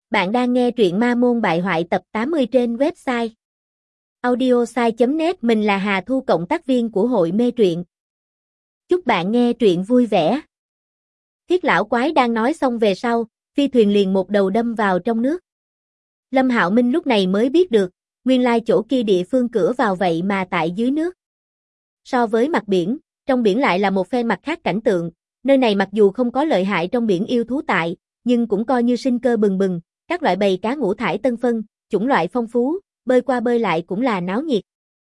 Bạn đang nghe truyện Ma Môn Bại Hoại tập 80 trên website audiosai.net. Mình là Hà Thu, cộng tác viên của hội mê truyện. Chúc bạn nghe truyện vui vẻ. Thiết lão quái đang nói xong về sau, phi thuyền liền một đầu đâm vào trong nước. Lâm Hạo Minh lúc này mới biết được, nguyên lai chỗ kia địa phương cửa vào vậy mà tại dưới nước. So với mặt biển, trong biển lại là một phe mặt khác cảnh tượng, nơi này mặc dù không có lợi hại trong biển yêu thú tại, nhưng cũng coi như sinh cơ bừng bừng, các loại bầy cá ngũ thải tân phân, chủng loại phong phú, bơi qua bơi lại cũng là náo nhiệt.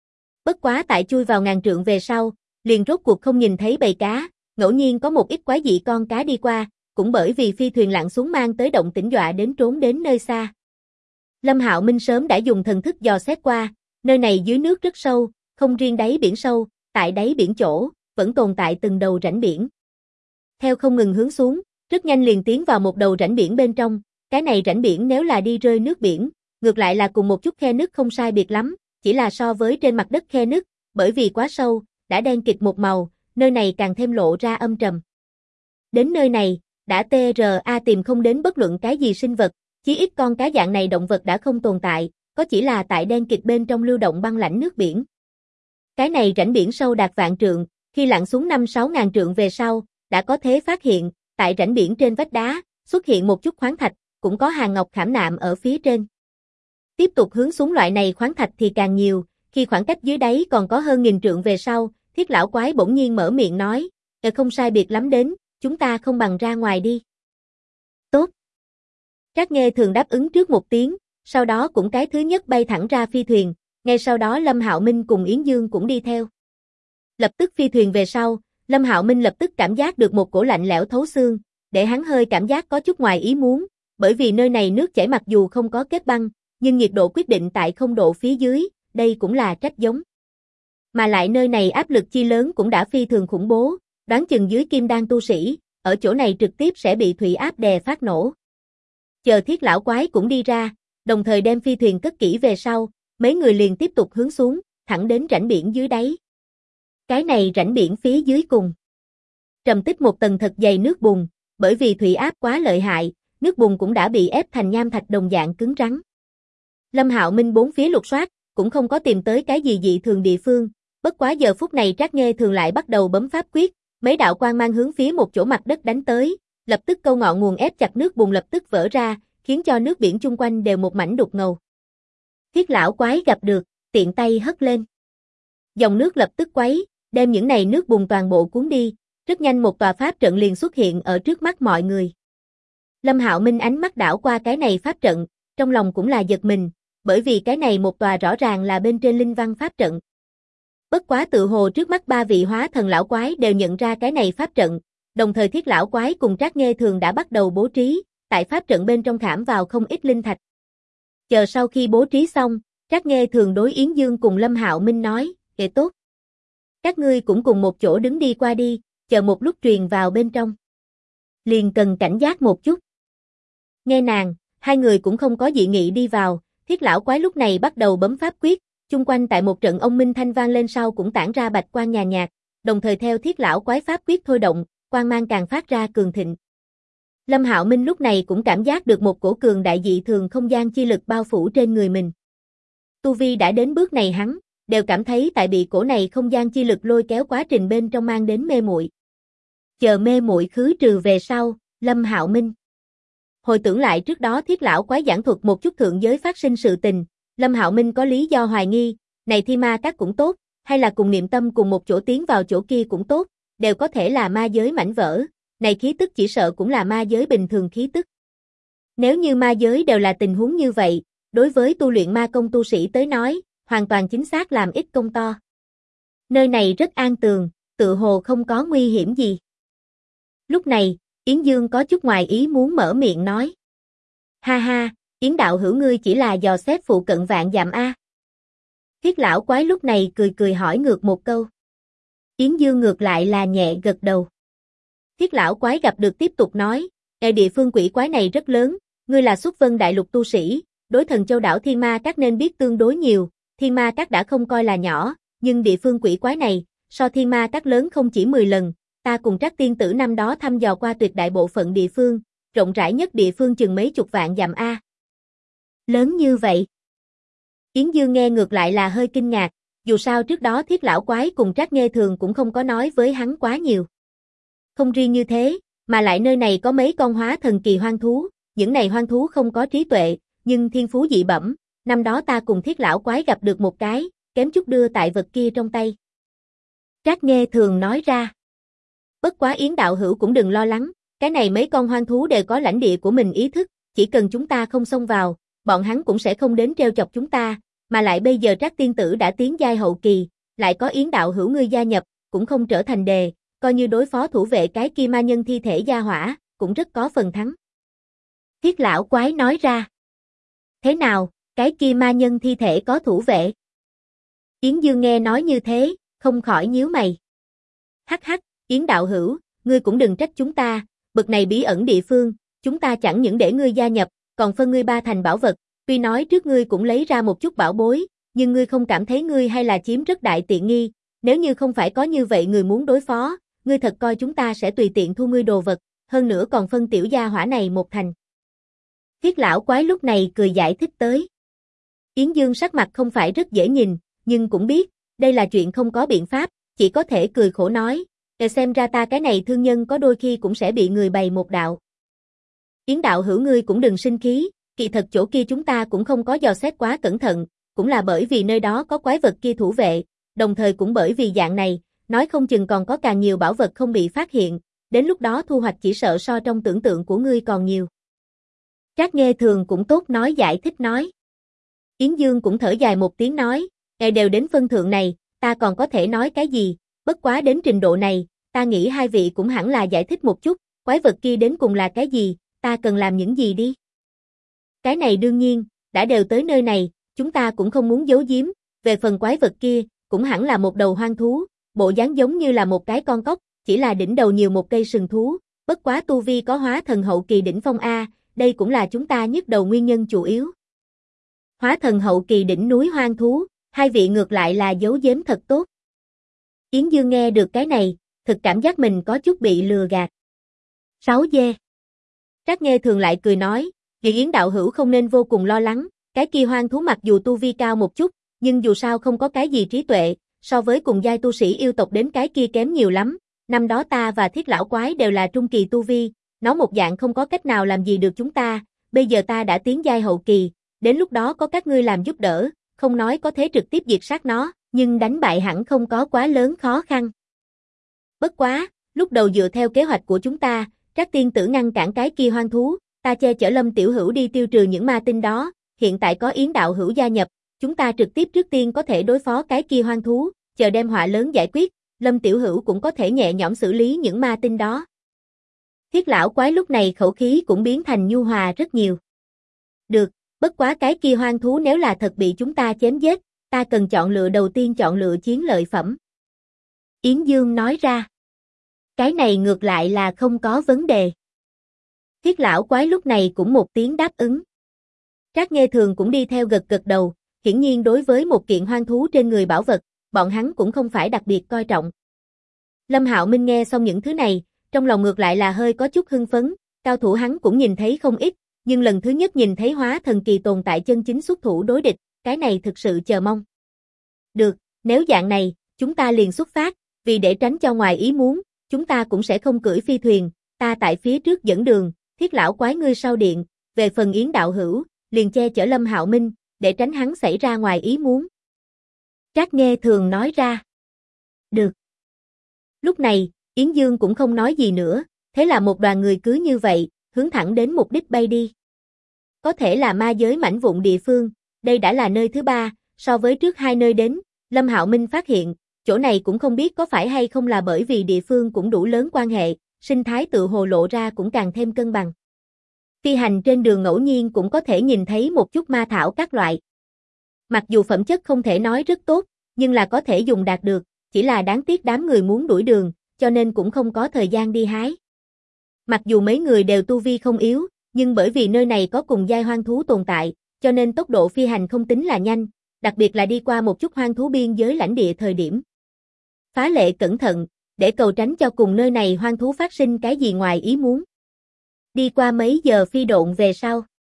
Bất quá tại chui vào ngàn trượng về sau, liền rốt cuộc không nhìn thấy bầy cá, ngẫu nhiên có một ít quái dị con cá đi qua, cũng bởi vì phi thuyền lặn xuống mang tới động tĩnh dọa đến trốn đến nơi xa. Lâm Hạo Minh sớm đã dùng thần thức dò xét qua, nơi này dưới nước rất sâu, không riêng đáy biển sâu, tại đáy biển chỗ, vẫn tồn tại từng đầu rãnh biển. Theo không ngừng hướng xuống, rất nhanh liền tiến vào một đầu rãnh biển bên trong, cái này rãnh biển nếu là đi rơi nước biển, ngược lại là cùng một chút khe nứt không sai biệt lắm, chỉ là so với trên mặt đất khe nứt, bởi vì quá sâu, đã đen kịt một màu, nơi này càng thêm lộ ra âm trầm. Đến nơi này, đã TRA tìm không đến bất luận cái gì sinh vật, chí ít con cá dạng này động vật đã không tồn tại, có chỉ là tại đen kịt bên trong lưu động băng lãnh nước biển. Cái này rãnh biển sâu đạt vạn trượng, khi lặn xuống 5-6 ngàn trượng về sau, đã có thể phát hiện, tại rãnh biển trên vách đá, xuất hiện một chút khoáng thạch, cũng có hàng ngọc khảm nạm ở phía trên. Tiếp tục hướng xuống loại này khoáng thạch thì càng nhiều, khi khoảng cách dưới đáy còn có hơn 1000 trượng về sau, Thiết lão quái bỗng nhiên mở miệng nói, không sai biệt lắm đến, chúng ta không bằng ra ngoài đi. Tốt. Trác Nghê Thường đáp ứng trước một tiếng, sau đó cũng cái thứ nhất bay thẳng ra phi thuyền, ngay sau đó Lâm Hạo Minh cùng Yến Dương cũng đi theo. Lập tức phi thuyền về sau, Lâm Hạo Minh lập tức cảm giác được một cổ lạnh lẽo thấu xương, để hắn hơi cảm giác có chút ngoài ý muốn, bởi vì nơi này nước chảy mặc dù không có kết băng, nhưng nhiệt độ quyết định tại 0 độ phía dưới, đây cũng là trách giống. Mà lại nơi này áp lực chi lớn cũng đã phi thường khủng bố, đoán chừng dưới kim đan tu sĩ, ở chỗ này trực tiếp sẽ bị thủy áp đè phát nổ. Chờ Thiết lão quái cũng đi ra, đồng thời đem phi thuyền cất kỹ về sau, mấy người liền tiếp tục hướng xuống, thẳng đến rãnh biển dưới đáy. Cái này rãnh biển phía dưới cùng trầm tích một tầng thật dày nước bùn, bởi vì thủy áp quá lợi hại, nước bùn cũng đã bị ép thành nham thạch đồng dạng cứng rắn. Lâm Hạo Minh bốn phía lục soát, cũng không có tìm tới cái gì dị thường địa phương, bất quá giờ phút này Trác Nghê Thường lại bắt đầu bấm pháp quyết, mấy đạo quang mang hướng phía một chỗ mặt đất đánh tới, lập tức câu ngọn nguồn ép chặt nước bùn lập tức vỡ ra, khiến cho nước biển chung quanh đều một mảnh đục ngầu. Thiết lão quái gặp được, tiện tay hất lên. Dòng nước lập tức quấy, đem những này nước bùn toàn bộ cuốn đi, rất nhanh một tòa pháp trận liền xuất hiện ở trước mắt mọi người. Lâm Hạo Minh ánh mắt đảo qua cái này pháp trận, trong lòng cũng là giật mình, bởi vì cái này một tòa rõ ràng là bên trên linh văn pháp trận. Bất quá tự hồ trước mắt ba vị hóa thần lão quái đều nhận ra cái này pháp trận, đồng thời Thiết lão quái cùng Trác Nghê Thường đã bắt đầu bố trí, tại pháp trận bên trong khảm vào không ít linh thạch. Chờ sau khi bố trí xong, Trác Nghê Thường đối Yến Dương cùng Lâm Hạo Minh nói, tốt. Các ngươi cũng cùng một chỗ đứng đi qua đi, chờ một lúc truyền vào bên trong. Liền cần cảnh giác một chút. Nghe nàng, hai người cũng không có dị nghị đi vào, Thiết lão quái lúc này bắt đầu bấm pháp quyết, chung quanh tại một trận ông minh thanh vang lên sau cũng tản ra bạch quang nhàn nhạt, đồng thời theo Thiết lão quái pháp quyết thôi động, quang mang càng phát ra cường thịnh. Lâm Hạo Minh lúc này cũng cảm giác được một cổ cường đại dị thường không gian chi lực bao phủ trên người mình. Tu vi đã đến bước này hắn đều cảm thấy tại bị cổ này không gian chi lực lôi kéo quá trình bên trong mang đến mê muội. Chờ mê muội khứ trừ về sau, Lâm Hạo Minh hồi tưởng lại trước đó Thiết lão quái giảng thuật một chút thượng giới phát sinh sự tình, Lâm Hạo Minh có lý do hoài nghi, này thi ma các cũng tốt, hay là cùng niệm tâm cùng một chỗ tiến vào chỗ kia cũng tốt, đều có thể là ma giới mảnh vỡ, này khí tức chỉ sợ cũng là ma giới bình thường khí tức. Nếu như ma giới đều là tình huống như vậy, đối với tu luyện ma công tu sĩ tới nói, hoàn toàn chính xác làm ít công to. Nơi này rất an tường, tự hồ không có nguy hiểm gì. Lúc này, Yến Dương có chút ngoài ý muốn mở miệng nói. Ha ha, Yến đạo hữu ngươi chỉ là dò xét phụ cận vạn dặm a. Thiết lão quái lúc này cười cười hỏi ngược một câu. Yến Dương ngược lại là nhẹ gật đầu. Thiết lão quái gặp được tiếp tục nói, địa phương quỷ quái này rất lớn, ngươi là xuất vân đại lục tu sĩ, đối thần châu đảo Thiên Ma Các nên biết tương đối nhiều, Thiên Ma Các đã không coi là nhỏ, nhưng địa phương quỷ quái này, so Thiên Ma Các lớn không chỉ 10 lần, ta cùng Trác tiên tử năm đó thăm dò qua tuyệt đại bộ phận địa phương, rộng rãi nhất địa phương chừng mấy chục vạn dặm a, Lớn như vậy. Yến Dương nghe ngược lại là hơi kinh ngạc, dù sao trước đó Thiết lão quái cùng Trác Nghê Thường cũng không có nói với hắn quá nhiều. Không riêng như thế, mà lại nơi này có mấy con hóa thần kỳ hoang thú, những này hoang thú không có trí tuệ, nhưng thiên phú dị bẩm, năm đó ta cùng Thiết lão quái gặp được một cái, kém chút đưa tại vật kia trong tay. Trác Nghê Thường nói ra. Bất quá Yến đạo hữu cũng đừng lo lắng, cái này mấy con hoang thú đều có lãnh địa của mình ý thức, chỉ cần chúng ta không xông vào, bọn hắn cũng sẽ không đến trêu chọc chúng ta, mà lại bây giờ Trác tiên tử đã tiến giai hậu kỳ, lại có Yến đạo hữu ngươi gia nhập, cũng không trở thành đề, coi như đối phó thủ vệ cái kia ma nhân thi thể gia hỏa, cũng rất có phần thắng. Thiết lão quái nói ra. Thế nào, cái kia ma nhân thi thể có thủ vệ? Yến Dương nghe nói như thế, không khỏi nhíu mày. Hắc hắc, Yến đạo hữu, ngươi cũng đừng trách chúng ta, bực này bí ẩn địa phương, chúng ta chẳng những để ngươi gia nhập, còn phân ngươi 3 thành bảo vật, tuy nói trước ngươi cũng lấy ra một chút bảo bối, nhưng ngươi không cảm thấy ngươi hay là chiếm rất đại tiện nghi, nếu như không phải có như vậy người muốn đối phó, ngươi thật coi chúng ta sẽ tùy tiện thu ngươi đồ vật, hơn nữa còn phân tiểu gia hỏa này 1 thành. Thiết lão quái lúc này cười giải thích tới. Yến Dương sắc mặt không phải rất dễ nhìn, nhưng cũng biết, đây là chuyện không có biện pháp, chỉ có thể cười khổ nói, xem ra ta cái này thương nhân có đôi khi cũng sẽ bị người bày một đạo. Yến đạo hữu ngươi cũng đừng sinh khí, kỳ thật chỗ kia chúng ta cũng không có dò xét quá cẩn thận, cũng là bởi vì nơi đó có quái vật kia thủ vệ, đồng thời cũng bởi vì dạng này, nói không chừng còn có càng nhiều bảo vật không bị phát hiện, đến lúc đó thu hoạch chỉ sợ so trong tưởng tượng của ngươi còn nhiều. Trác Nghê Thường cũng tốt nói giải thích nói. Yến Dương cũng thở dài một tiếng nói, đều đến phân thượng này, ta còn có thể nói cái gì, bất quá đến trình độ này, ta nghĩ hai vị cũng hẳn là giải thích một chút, quái vật kia đến cùng là cái gì, ta cần làm những gì đi. Cái này đương nhiên, đã đều tới nơi này, chúng ta cũng không muốn giấu giếm, về phần quái vật kia, cũng hẳn là một đầu hoang thú, bộ dáng giống như là một cái con cóc, chỉ là đỉnh đầu nhiều một cây sừng thú, bất quá tu vi có hóa thần hậu kỳ đỉnh phong A, đây cũng là chúng ta nhức đầu nguyên nhân chủ yếu. Hóa thần hậu kỳ đỉnh núi hoang thú, hai vị ngược lại là giấu giếm thật tốt. Yến Dương nghe được cái này, thực cảm giác mình có chút bị lừa gạt. 6D. Trác Nghê Thường lại cười nói, Yến đạo hữu không nên vô cùng lo lắng, cái kia hoang thú mặc dù tu vi cao một chút, nhưng dù sao không có cái gì trí tuệ, so với cùng giai tu sĩ yêu tộc đến cái kia kém nhiều lắm, năm đó ta và Thiết lão quái đều là trung kỳ tu vi, nó một dạng không có cách nào làm gì được chúng ta, bây giờ ta đã tiến giai hậu kỳ, đến lúc đó có các ngươi làm giúp đỡ, không nói có thể trực tiếp diệt sát nó, nhưng đánh bại hẳn không có quá lớn khó khăn. Bất quá, lúc đầu dựa theo kế hoạch của chúng ta, Trác tiên tử ngăn cản cái kia hoang thú, ta che chở Lâm tiểu hữu đi tiêu trừ những ma tinh đó, hiện tại có Yến đạo hữu gia nhập, chúng ta trực tiếp trước tiên có thể đối phó cái kia hoang thú, chờ đem họa lớn giải quyết, Lâm tiểu hữu cũng có thể nhẹ nhõm xử lý những ma tinh đó. Thiết lão quái lúc này khẩu khí cũng biến thành nhu hòa rất nhiều. Được, bất quá cái kia hoang thú nếu là thật bị chúng ta chém giết, ta cần chọn lựa đầu tiên chọn lựa chiến lợi phẩm. Yến Dương nói ra. Cái này ngược lại là không có vấn đề. Thiết lão quái lúc này cũng một tiếng đáp ứng. Trác Nghê Thường cũng đi theo gật gật đầu, hiển nhiên đối với một kiện hoang thú trên người bảo vật, bọn hắn cũng không phải đặc biệt coi trọng. Lâm Hạo Minh nghe xong những thứ này, trong lòng ngược lại là hơi có chút hưng phấn, cao thủ hắn cũng nhìn thấy không ít, nhưng lần thứ nhất nhìn thấy hóa thần kỳ tồn tại chân chính xuất thủ đối địch, cái này thực sự chờ mong. Được, nếu dạng này, chúng ta liền xuất phát, vì để tránh cho ngoài ý muốn, chúng ta cũng sẽ không cưỡi phi thuyền, ta tại phía trước dẫn đường, Thiết lão quái ngươi sau điện, về phần Yến đạo hữu, liền che chở Lâm Hạo Minh, để tránh hắn xảy ra ngoài ý muốn. Trác Nghê Thường nói ra. Được. Lúc này, Yến Dương cũng không nói gì nữa, thế là một đoàn người cứ như vậy, hướng thẳng đến mục đích bay đi. Có thể là ma giới mảnh vụn địa phương, đây đã là nơi thứ 3, so với trước 2 nơi đến, Lâm Hạo Minh phát hiện, chỗ này cũng không biết có phải hay không là bởi vì địa phương cũng đủ lớn quan hệ, sinh thái tự hồ lộ ra cũng càng thêm cân bằng. Phi hành trên đường ngẫu nhiên cũng có thể nhìn thấy một chút ma thảo các loại. Mặc dù phẩm chất không thể nói rất tốt, nhưng là có thể dùng đạt được, chỉ là đáng tiếc đám người muốn đuổi đường, cho nên cũng không có thời gian đi hái. Mặc dù mấy người đều tu vi không yếu, nhưng bởi vì nơi này có cùng giai hoang thú tồn tại, cho nên tốc độ phi hành không tính là nhanh, đặc biệt là đi qua một chút hoang thú biên giới lãnh địa thời điểm. Phá lệ cẩn thận, để cầu tránh cho cùng nơi này hoang thú phát sinh cái gì ngoài ý muốn. Đi qua mấy giờ phi độn về sau.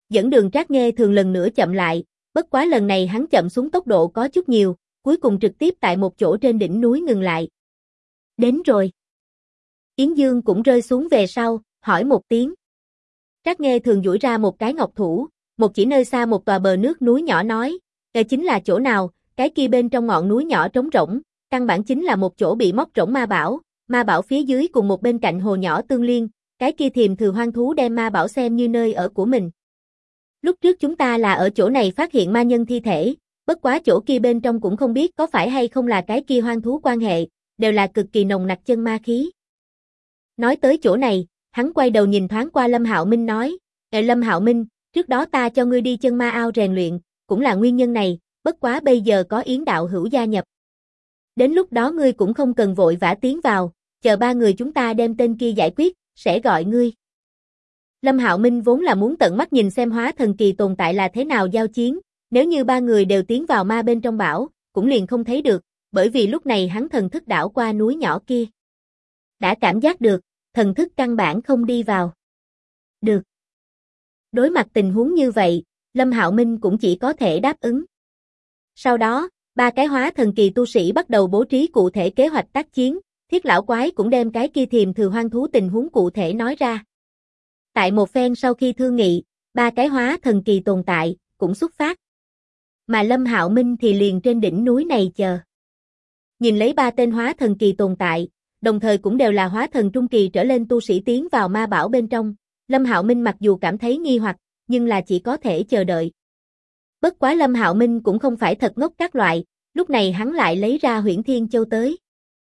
dẫn đường Trác Nghê Thường lần nữa chậm lại, bất quá lần này hắn chậm xuống tốc độ có chút nhiều, cuối cùng trực tiếp tại một chỗ trên đỉnh núi ngừng lại. Đến rồi. Yến Dương cũng rơi xuống về sau, hỏi một tiếng. Trác Nghê Thường duỗi ra một cái ngọc thủ, một chỉ nơi xa một tòa bờ nước núi nhỏ nói, chính là chỗ nào, cái kia bên trong ngọn núi nhỏ trống rỗng, căn bản chính là một chỗ bị móc rỗng ma bảo phía dưới cùng một bên cạnh hồ nhỏ tương liên, cái kia Thiềm Thừ hoang thú đem ma bảo xem như nơi ở của mình. Lúc trước chúng ta là ở chỗ này phát hiện ma nhân thi thể, bất quá chỗ kia bên trong cũng không biết có phải hay không là cái kia hoang thú quan hệ, đều là cực kỳ nồng nặc chân ma khí. Nói tới chỗ này, hắn quay đầu nhìn thoáng qua Lâm Hạo Minh nói, Lâm Hạo Minh, trước đó ta cho ngươi đi chân ma ao rèn luyện, cũng là nguyên nhân này, bất quá bây giờ có Yến đạo hữu gia nhập. Đến lúc đó ngươi cũng không cần vội vã tiến vào, chờ ba người chúng ta đem tên kia giải quyết, sẽ gọi ngươi. Lâm Hạo Minh vốn là muốn tận mắt nhìn xem hóa thần kỳ tồn tại là thế nào giao chiến, nếu như ba người đều tiến vào ma bên trong bảo, cũng liền không thấy được, bởi vì lúc này hắn thần thức đảo qua núi nhỏ kia. Đã cảm giác được, thần thức căn bản không đi vào. Được. Đối mặt tình huống như vậy, Lâm Hạo Minh cũng chỉ có thể đáp ứng. Sau đó, ba cái hóa thần kỳ tu sĩ bắt đầu bố trí cụ thể kế hoạch tác chiến, Thiết lão quái cũng đem cái kia Thiềm Thừ hoang thú tình huống cụ thể nói ra. Tại một phen sau khi thương nghị, ba cái hóa thần kỳ tồn tại cũng xuất phát. Mà Lâm Hạo Minh thì liền trên đỉnh núi này chờ. Nhìn lấy ba tên hóa thần kỳ tồn tại, đồng thời cũng đều là hóa thần trung kỳ trở lên tu sĩ tiến vào ma bảo bên trong, Lâm Hạo Minh mặc dù cảm thấy nghi hoặc, nhưng là chỉ có thể chờ đợi. Bất quá Lâm Hạo Minh cũng không phải thật ngốc các loại, lúc này hắn lại lấy ra Huyễn Thiên Châu tới.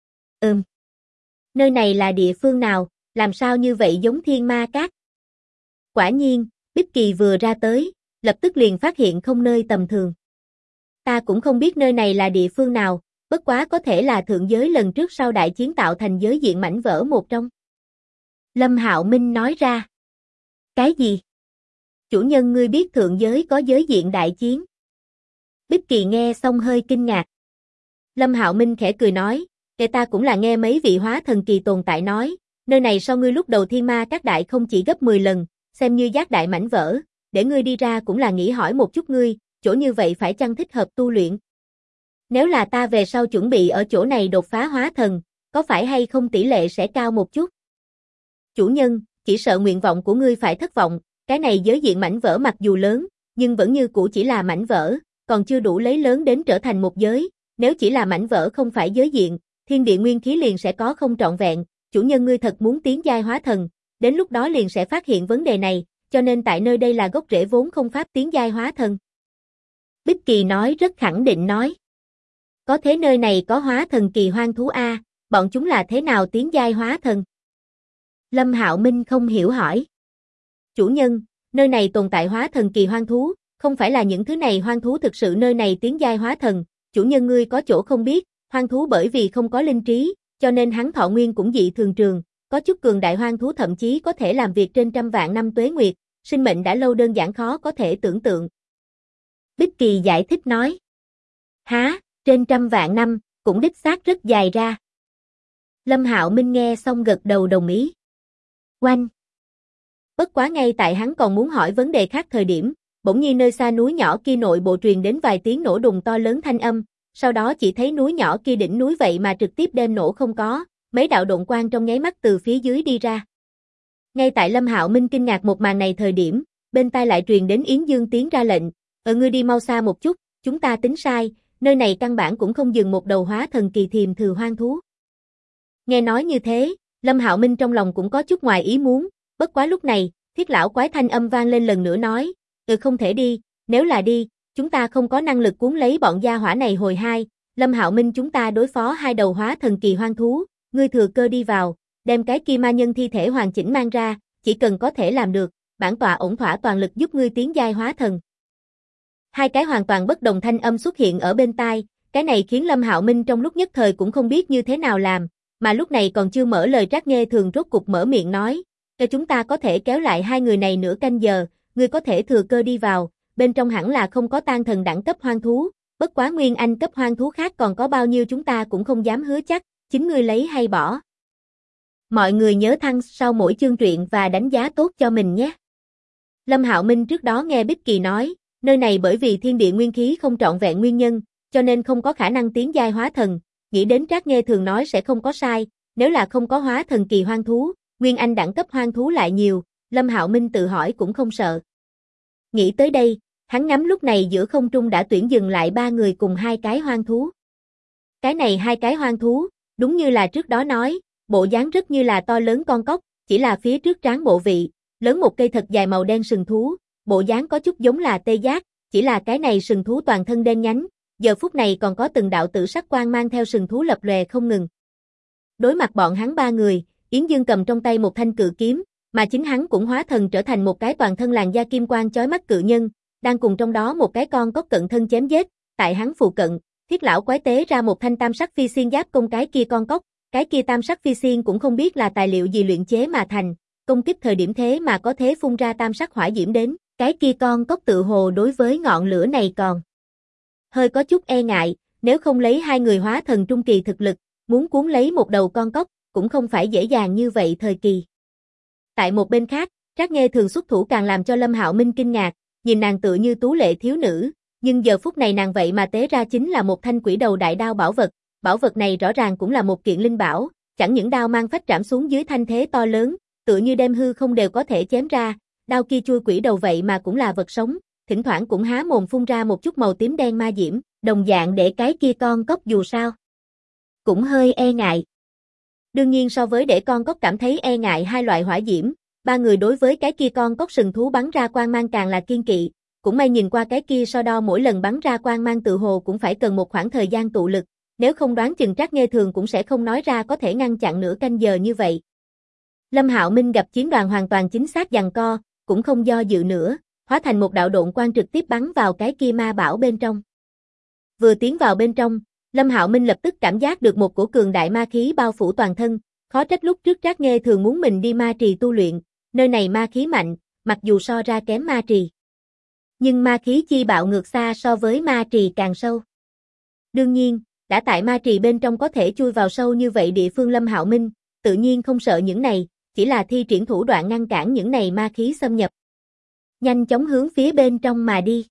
Nơi này là địa phương nào, làm sao như vậy giống Thiên Ma Các? Quả nhiên, Bích Kỳ vừa ra tới, lập tức liền phát hiện không nơi tầm thường. Ta cũng không biết nơi này là địa phương nào, bất quá có thể là thượng giới lần trước sau đại chiến tạo thành giới diện mảnh vỡ một trong. Lâm Hạo Minh nói ra. Cái gì? Chủ nhân ngươi biết thượng giới có giới diện đại chiến? Bích Kỳ nghe xong hơi kinh ngạc. Lâm Hạo Minh khẽ cười nói, ta cũng là nghe mấy vị hóa thần kỳ tồn tại nói, nơi này sau ngươi lúc đầu Thiên Ma Các đại không chỉ gấp 10 lần, xem như giác đại mảnh vỡ, để ngươi đi ra cũng là nghĩ hỏi một chút ngươi, chỗ như vậy phải chăng thích hợp tu luyện? Nếu là ta về sau chuẩn bị ở chỗ này đột phá hóa thần, có phải hay không tỷ lệ sẽ cao một chút? Chủ nhân, chỉ sợ nguyện vọng của ngươi phải thất vọng, cái này giới diện mảnh vỡ mặc dù lớn, nhưng vẫn như cũ chỉ là mảnh vỡ, còn chưa đủ lấy lớn đến trở thành một giới, nếu chỉ là mảnh vỡ không phải giới diện, thiên địa nguyên khí liền sẽ có không trọn vẹn, chủ nhân ngươi thật muốn tiến giai hóa thần, đến lúc đó liền sẽ phát hiện vấn đề này, cho nên tại nơi đây là gốc rễ vốn không pháp tiến giai hóa thần. Bích Kỳ nói rất khẳng định nói. Có thế nơi này có hóa thần kỳ hoang thú A, bọn chúng là thế nào tiến giai hóa thần? Lâm Hạo Minh không hiểu hỏi. Chủ nhân, nơi này tồn tại hóa thần kỳ hoang thú, không phải là những thứ này hoang thú thực sự nơi này tiến giai hóa thần, chủ nhân ngươi có chỗ không biết, hoang thú bởi vì không có linh trí, cho nên hắn thọ nguyên cũng dị thường trường, có chút cường đại hoang thú thậm chí có thể làm việc trên trăm vạn năm tuế nguyệt, sinh mệnh đã lâu đơn giản khó có thể tưởng tượng. Bích Kỳ giải thích nói. Há, trên trăm vạn năm, cũng đích xác rất dài ra. Lâm Hạo Minh nghe xong gật đầu đồng ý. Oanh! Bất quá ngay tại hắn còn muốn hỏi vấn đề khác thời điểm, bỗng nhiên nơi xa núi nhỏ kia nội bộ truyền đến vài tiếng nổ đùng to lớn thanh âm, sau đó chỉ thấy núi nhỏ kia đỉnh núi vậy mà trực tiếp đem nổ không có, mấy đạo độn quang trong nháy mắt từ phía dưới đi ra. Ngay tại Lâm Hạo Minh kinh ngạc một màn này thời điểm, bên tai lại truyền đến Yến Dương tiến ra lệnh, ngươi đi mau xa một chút, chúng ta tính sai, nơi này căn bản cũng không dừng một đầu hóa thần kỳ Thiềm Thừ hoang thú. Nghe nói như thế, Lâm Hạo Minh trong lòng cũng có chút ngoài ý muốn, bất quá lúc này, Thiết lão quái thanh âm vang lên lần nữa nói, không thể đi, nếu là đi, chúng ta không có năng lực cuốn lấy bọn gia hỏa này hồi hai, Lâm Hạo Minh chúng ta đối phó hai đầu hóa thần kỳ hoang thú, ngươi thừa cơ đi vào, đem cái kia ma nhân thi thể hoàn chỉnh mang ra, chỉ cần có thể làm được, bản tọa ổn thỏa toàn lực giúp ngươi tiến giai hóa thần. Hai cái hoàn toàn bất đồng thanh âm xuất hiện ở bên tai, cái này khiến Lâm Hạo Minh trong lúc nhất thời cũng không biết như thế nào làm, mà lúc này còn chưa mở lời Trác Nghê Thường rốt cục mở miệng nói, chúng ta có thể kéo lại hai người này nửa canh giờ, ngươi có thể thừa cơ đi vào, bên trong hẳn là không có tan thần đẳng cấp hoang thú, bất quá nguyên anh cấp hoang thú khác còn có bao nhiêu chúng ta cũng không dám hứa chắc, chính ngươi lấy hay bỏ. Mọi người nhớ thăng sau mỗi chương truyện và đánh giá tốt cho mình nhé. Lâm Hạo Minh trước đó nghe Bích Kỳ nói, nơi này bởi vì thiên địa nguyên khí không trọn vẹn nguyên nhân, cho nên không có khả năng tiến giai hóa thần, nghĩ đến Trác Nghê thường nói sẽ không có sai, nếu là không có hóa thần kỳ hoang thú, nguyên anh đẳng cấp hoang thú lại nhiều, Lâm Hạo Minh tự hỏi cũng không sợ. Nghĩ tới đây, hắn ngắm lúc này giữa không trung đã tuyển dừng lại 3 người cùng 2 cái hoang thú. Cái này 2 cái hoang thú, đúng như là trước đó nói, bộ dáng rất như là to lớn con cóc, chỉ là phía trước trán bộ vị, lớn một cây thật dài màu đen sừng thú, bộ dáng có chút giống là tê giác, chỉ là cái này sừng thú toàn thân đen nhánh, giờ phút này còn có từng đạo tử sắc quang mang theo sừng thú lập lòe không ngừng. Đối mặt bọn hắn 3 người, Yến Dương cầm trong tay một thanh cự kiếm, mà chính hắn cũng hóa thần trở thành một cái toàn thân làn da kim quang chói mắt cự nhân, đang cùng trong đó một cái con cóc cận thân chém giết, tại hắn phụ cận, Thiết lão quái tế ra một thanh tam sắc phi xiên giáp công cái kia con cóc, cái kia tam sắc phi xiên cũng không biết là tài liệu gì luyện chế mà thành, công kích thời điểm thế mà có thế phun ra tam sắc hỏa diễm đến, cái kia con cóc tự hồ đối với ngọn lửa này còn hơi có chút e ngại, nếu không lấy 2 người hóa thần trung kỳ thực lực, muốn cuốn lấy một đầu con cóc, cũng không phải dễ dàng như vậy thời kỳ. Tại một bên khác, Trác Nghê thường xuất thủ càng làm cho Lâm Hạo Minh kinh ngạc, nhìn nàng tựa như tú lệ thiếu nữ, nhưng giờ phút này nàng vậy mà tế ra chính là một thanh quỷ đầu đại đao bảo vật này rõ ràng cũng là một kiện linh bảo, chẳng những đao mang phách trảm xuống dưới thanh thế to lớn, tựa như đem hư không đều có thể chém ra, đao kia chui quỷ đầu vậy mà cũng là vật sống, thỉnh thoảng cũng há mồm phun ra một chút màu tím đen ma diễm, đồng dạng để cái kia con cóc dù sao cũng hơi e ngại. Đương nhiên so với để con cóc cảm thấy e ngại 2 loại hỏa diễm, 3 người đối với cái kia con cóc sừng thú bắn ra quang mang càng là kiên kỵ, cũng may nhìn qua cái kia so đo mỗi lần bắn ra quang mang tự hồ cũng phải cần một khoảng thời gian tụ lực, nếu không đoán chừng Trác Nghê thường cũng sẽ không nói ra có thể ngăn chặn nửa canh giờ như vậy. Lâm Hạo Minh gặp chiến đoàn hoàn toàn chính xác giằng co, cũng không do dự nữa, hóa thành một đạo độn quang trực tiếp bắn vào cái kia ma bảo bên trong. Vừa tiến vào bên trong, Lâm Hạo Minh lập tức cảm giác được một cổ cường đại ma khí bao phủ toàn thân, khó trách lúc trước Trác Nghê thường muốn mình đi ma trì tu luyện, nơi này ma khí mạnh, mặc dù so ra kém ma trì. Nhưng ma khí chi bạo ngược xa so với ma trì càng sâu. Đương nhiên, đã tại ma trì bên trong có thể chui vào sâu như vậy địa phương Lâm Hạo Minh, tự nhiên không sợ những này, chỉ là thi triển thủ đoạn ngăn cản những này ma khí xâm nhập. Nhanh chóng hướng phía bên trong mà đi.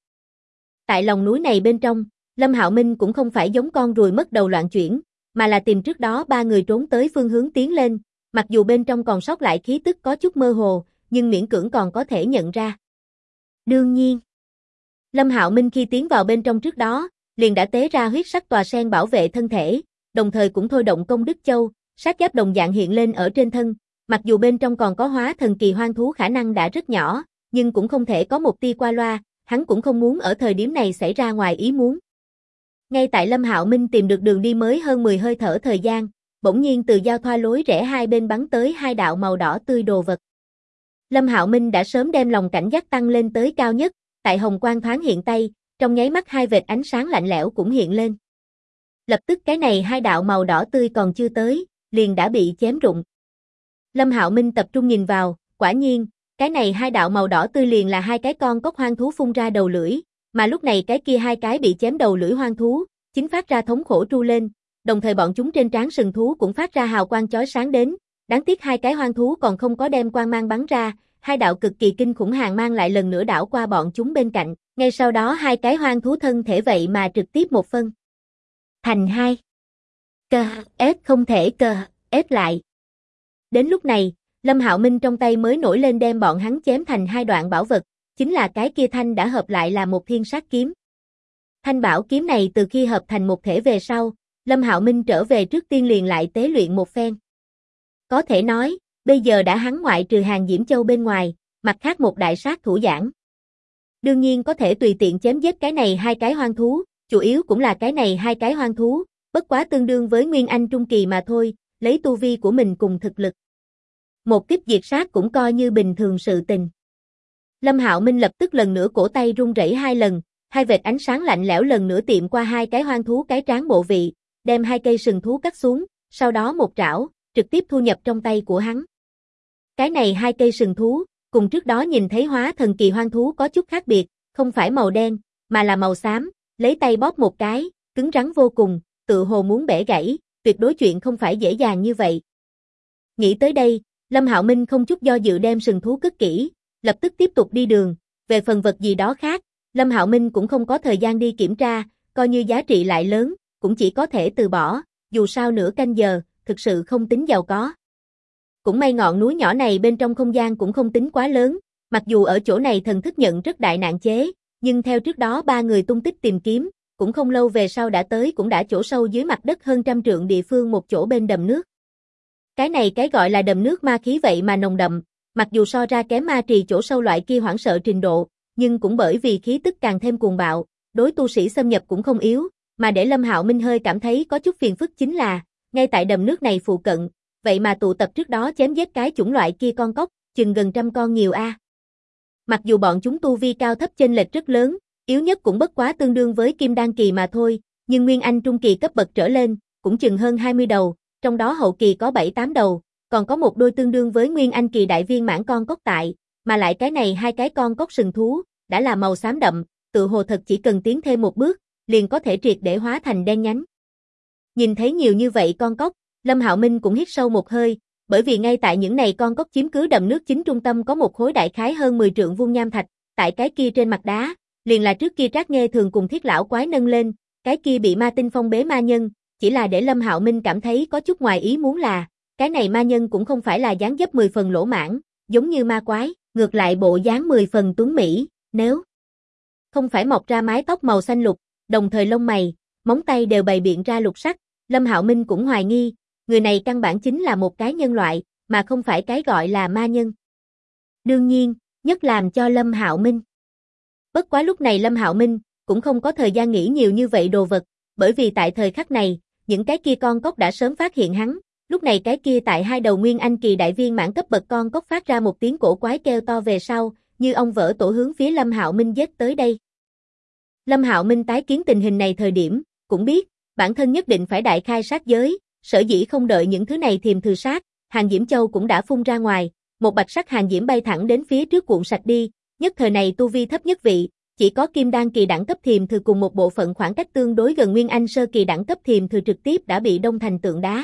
Tại lòng núi này bên trong, Lâm Hạo Minh cũng không phải giống con ruồi mất đầu loạn chuyển, mà là tìm trước đó 3 người trốn tới phương hướng tiến lên, mặc dù bên trong còn sót lại khí tức có chút mơ hồ, nhưng miễn cưỡng còn có thể nhận ra. Đương nhiên, Lâm Hạo Minh khi tiến vào bên trong trước đó, liền đã tế ra huyết sắc tòa sen bảo vệ thân thể, đồng thời cũng thôi động công đức châu, sát giáp đồng dạng hiện lên ở trên thân, mặc dù bên trong còn có hóa thần kỳ hoang thú khả năng đã rất nhỏ, nhưng cũng không thể có một tia qua loa, hắn cũng không muốn ở thời điểm này xảy ra ngoài ý muốn. Ngay tại Lâm Hạo Minh tìm được đường đi mới hơn 10 hơi thở thời gian, bỗng nhiên từ giao thoa lối rẽ hai bên bắn tới 2 đạo màu đỏ tươi đồ vật. Lâm Hạo Minh đã sớm đem lòng cảnh giác tăng lên tới cao nhất, tại hồng quang thoáng hiện tay, trong nháy mắt 2 vệt ánh sáng lạnh lẽo cũng hiện lên. Lập tức cái này 2 đạo màu đỏ tươi còn chưa tới, liền đã bị chém rụng. Lâm Hạo Minh tập trung nhìn vào, quả nhiên, cái này 2 đạo màu đỏ tươi liền là 2 cái con cóc hoang thú phun ra đầu lưỡi, mà lúc này cái kia 2 cái bị chém đầu lưỡi hoang thú, chính phát ra thống khổ tru lên, đồng thời bọn chúng trên trán sừng thú cũng phát ra hào quang chói sáng đến, đáng tiếc 2 cái hoang thú còn không có đem quang mang bắn ra, 2 đạo cực kỳ kinh khủng hàng mang lại lần nữa đảo qua bọn chúng bên cạnh, ngay sau đó 2 cái hoang thú thân thể vậy mà trực tiếp một phân thành 2. Cơ ép không thể cơ ép lại. Đến lúc này, Lâm Hạo Minh trong tay mới nổi lên đem bọn hắn chém thành 2 đoạn bảo vật, chính là cái kia thanh đã hợp lại là một thiên sát kiếm. Thanh bảo kiếm này từ khi hợp thành một thể về sau, Lâm Hạo Minh trở về trước tiên liền lại tế luyện một phen. Có thể nói, bây giờ đã hắn ngoại trừ Hàng Diễm Châu bên ngoài, mặt khác một đại sát thủ giảng. Đương nhiên có thể tùy tiện chém giết cái này 2 cái hoang thú, chủ yếu cũng là cái này 2 cái hoang thú, bất quá tương đương với Nguyên Anh Trung Kỳ mà thôi, lấy tu vi của mình cùng thực lực. Một kích diệt sát cũng coi như bình thường sự tình. Lâm Hạo Minh lập tức lần nữa cổ tay run rẩy 2 lần, 2 vệt ánh sáng lạnh lẽo lần nữa tiệm qua 2 cái hoang thú cái trán bộ vị, đem 2 cây sừng thú cắt xuống, sau đó một trảo, trực tiếp thu nhập trong tay của hắn. Cái này 2 cây sừng thú, cùng trước đó nhìn thấy hóa thần kỳ hoang thú có chút khác biệt, không phải màu đen, mà là màu xám, lấy tay bóp một cái, cứng rắn vô cùng, tự hồ muốn bẻ gãy, tuyệt đối chuyện không phải dễ dàng như vậy. Nghĩ tới đây, Lâm Hạo Minh không chút do dự đem sừng thú cất kỹ, lập tức tiếp tục đi đường. Về phần vật gì đó khác, Lâm Hạo Minh cũng không có thời gian đi kiểm tra, coi như giá trị lại lớn, cũng chỉ có thể từ bỏ, dù sao nửa canh giờ, thực sự không tính giàu có. Cũng may ngọn núi nhỏ này bên trong không gian cũng không tính quá lớn, mặc dù ở chỗ này thần thức nhận rất đại nạn chế, nhưng theo trước đó ba người tung tích tìm kiếm, cũng không lâu về sau đã tới cũng đã chỗ sâu dưới mặt đất hơn 100 trượng địa phương một chỗ bên đầm nước. Cái này cái gọi là đầm nước ma khí vậy mà nồng đậm, mặc dù so ra kém ma trì chỗ sâu loại kia hoảng sợ trình độ, nhưng cũng bởi vì khí tức càng thêm cuồng bạo, đối tu sĩ xâm nhập cũng không yếu, mà để Lâm Hạo Minh hơi cảm thấy có chút phiền phức chính là, ngay tại đầm nước này phụ cận, vậy mà tụ tập trước đó chém giết cái chủng loại kia con cóc, chừng gần 100 con nhiều a. Mặc dù bọn chúng tu vi cao thấp chênh lệch rất lớn, yếu nhất cũng bất quá tương đương với kim đan kỳ mà thôi, nhưng nguyên anh trung kỳ cấp bậc trở lên, cũng chừng hơn 20 đầu, trong đó hậu kỳ có 7-8 đầu, còn có một đôi tương đương với nguyên anh kỳ đại viên mãn con cóc tại, mà lại cái này hai cái con cóc sừng thú, đã là màu xám đậm, tự hồ thật chỉ cần tiến thêm một bước, liền có thể triệt để hóa thành đen nhánh. Nhìn thấy nhiều như vậy con cóc, Lâm Hạo Minh cũng hít sâu một hơi, bởi vì ngay tại những này con cóc chiếm cứ đầm nước chính trung tâm có một khối đại khái hơn 10 trượng vuông nham thạch, tại cái kia trên mặt đá, liền là trước kia Trác Nghê thường cùng Thiết lão quái nâng lên, cái kia bị ma tinh phong bế ma nhân, chỉ là để Lâm Hạo Minh cảm thấy có chút ngoài ý muốn là, cái này ma nhân cũng không phải là dáng dấp 10 phần lỗ mãng, giống như ma quái, ngược lại bộ dáng 10 phần tuấn mỹ, nếu không phải mọc ra mái tóc màu xanh lục, đồng thời lông mày, móng tay đều bày biện ra lục sắc, Lâm Hạo Minh cũng hoài nghi, người này căn bản chính là một cái nhân loại, mà không phải cái gọi là ma nhân. Đương nhiên, nhất làm cho Lâm Hạo Minh. Bất quá lúc này Lâm Hạo Minh cũng không có thời gian nghĩ nhiều như vậy đồ vật, bởi vì tại thời khắc này, những cái kia con cóc đã sớm phát hiện hắn, lúc này cái kia tại hai đầu nguyên anh kỳ đại viên mãn cấp bậc con cóc phát ra một tiếng cổ quái kêu to về sau, như ông vỡ tổ hướng phía Lâm Hạo Minh giết tới đây. Lâm Hạo Minh tái kiến tình hình này thời điểm, cũng biết, bản thân nhất định phải đại khai sát giới, sở dĩ không đợi những thứ này thiềm thử sát, Hàng Diễm Châu cũng đã phun ra ngoài, một bạch sắc hàng diễm bay thẳng đến phía trước cuộn sạch đi, nhất thời này tu vi thấp nhất vị, chỉ có kim đan kỳ đẳng cấp thiềm thử cùng một bộ phận khoảng cách tương đối gần nguyên anh sơ kỳ đẳng cấp thiềm thử trực tiếp đã bị đông thành tượng đá.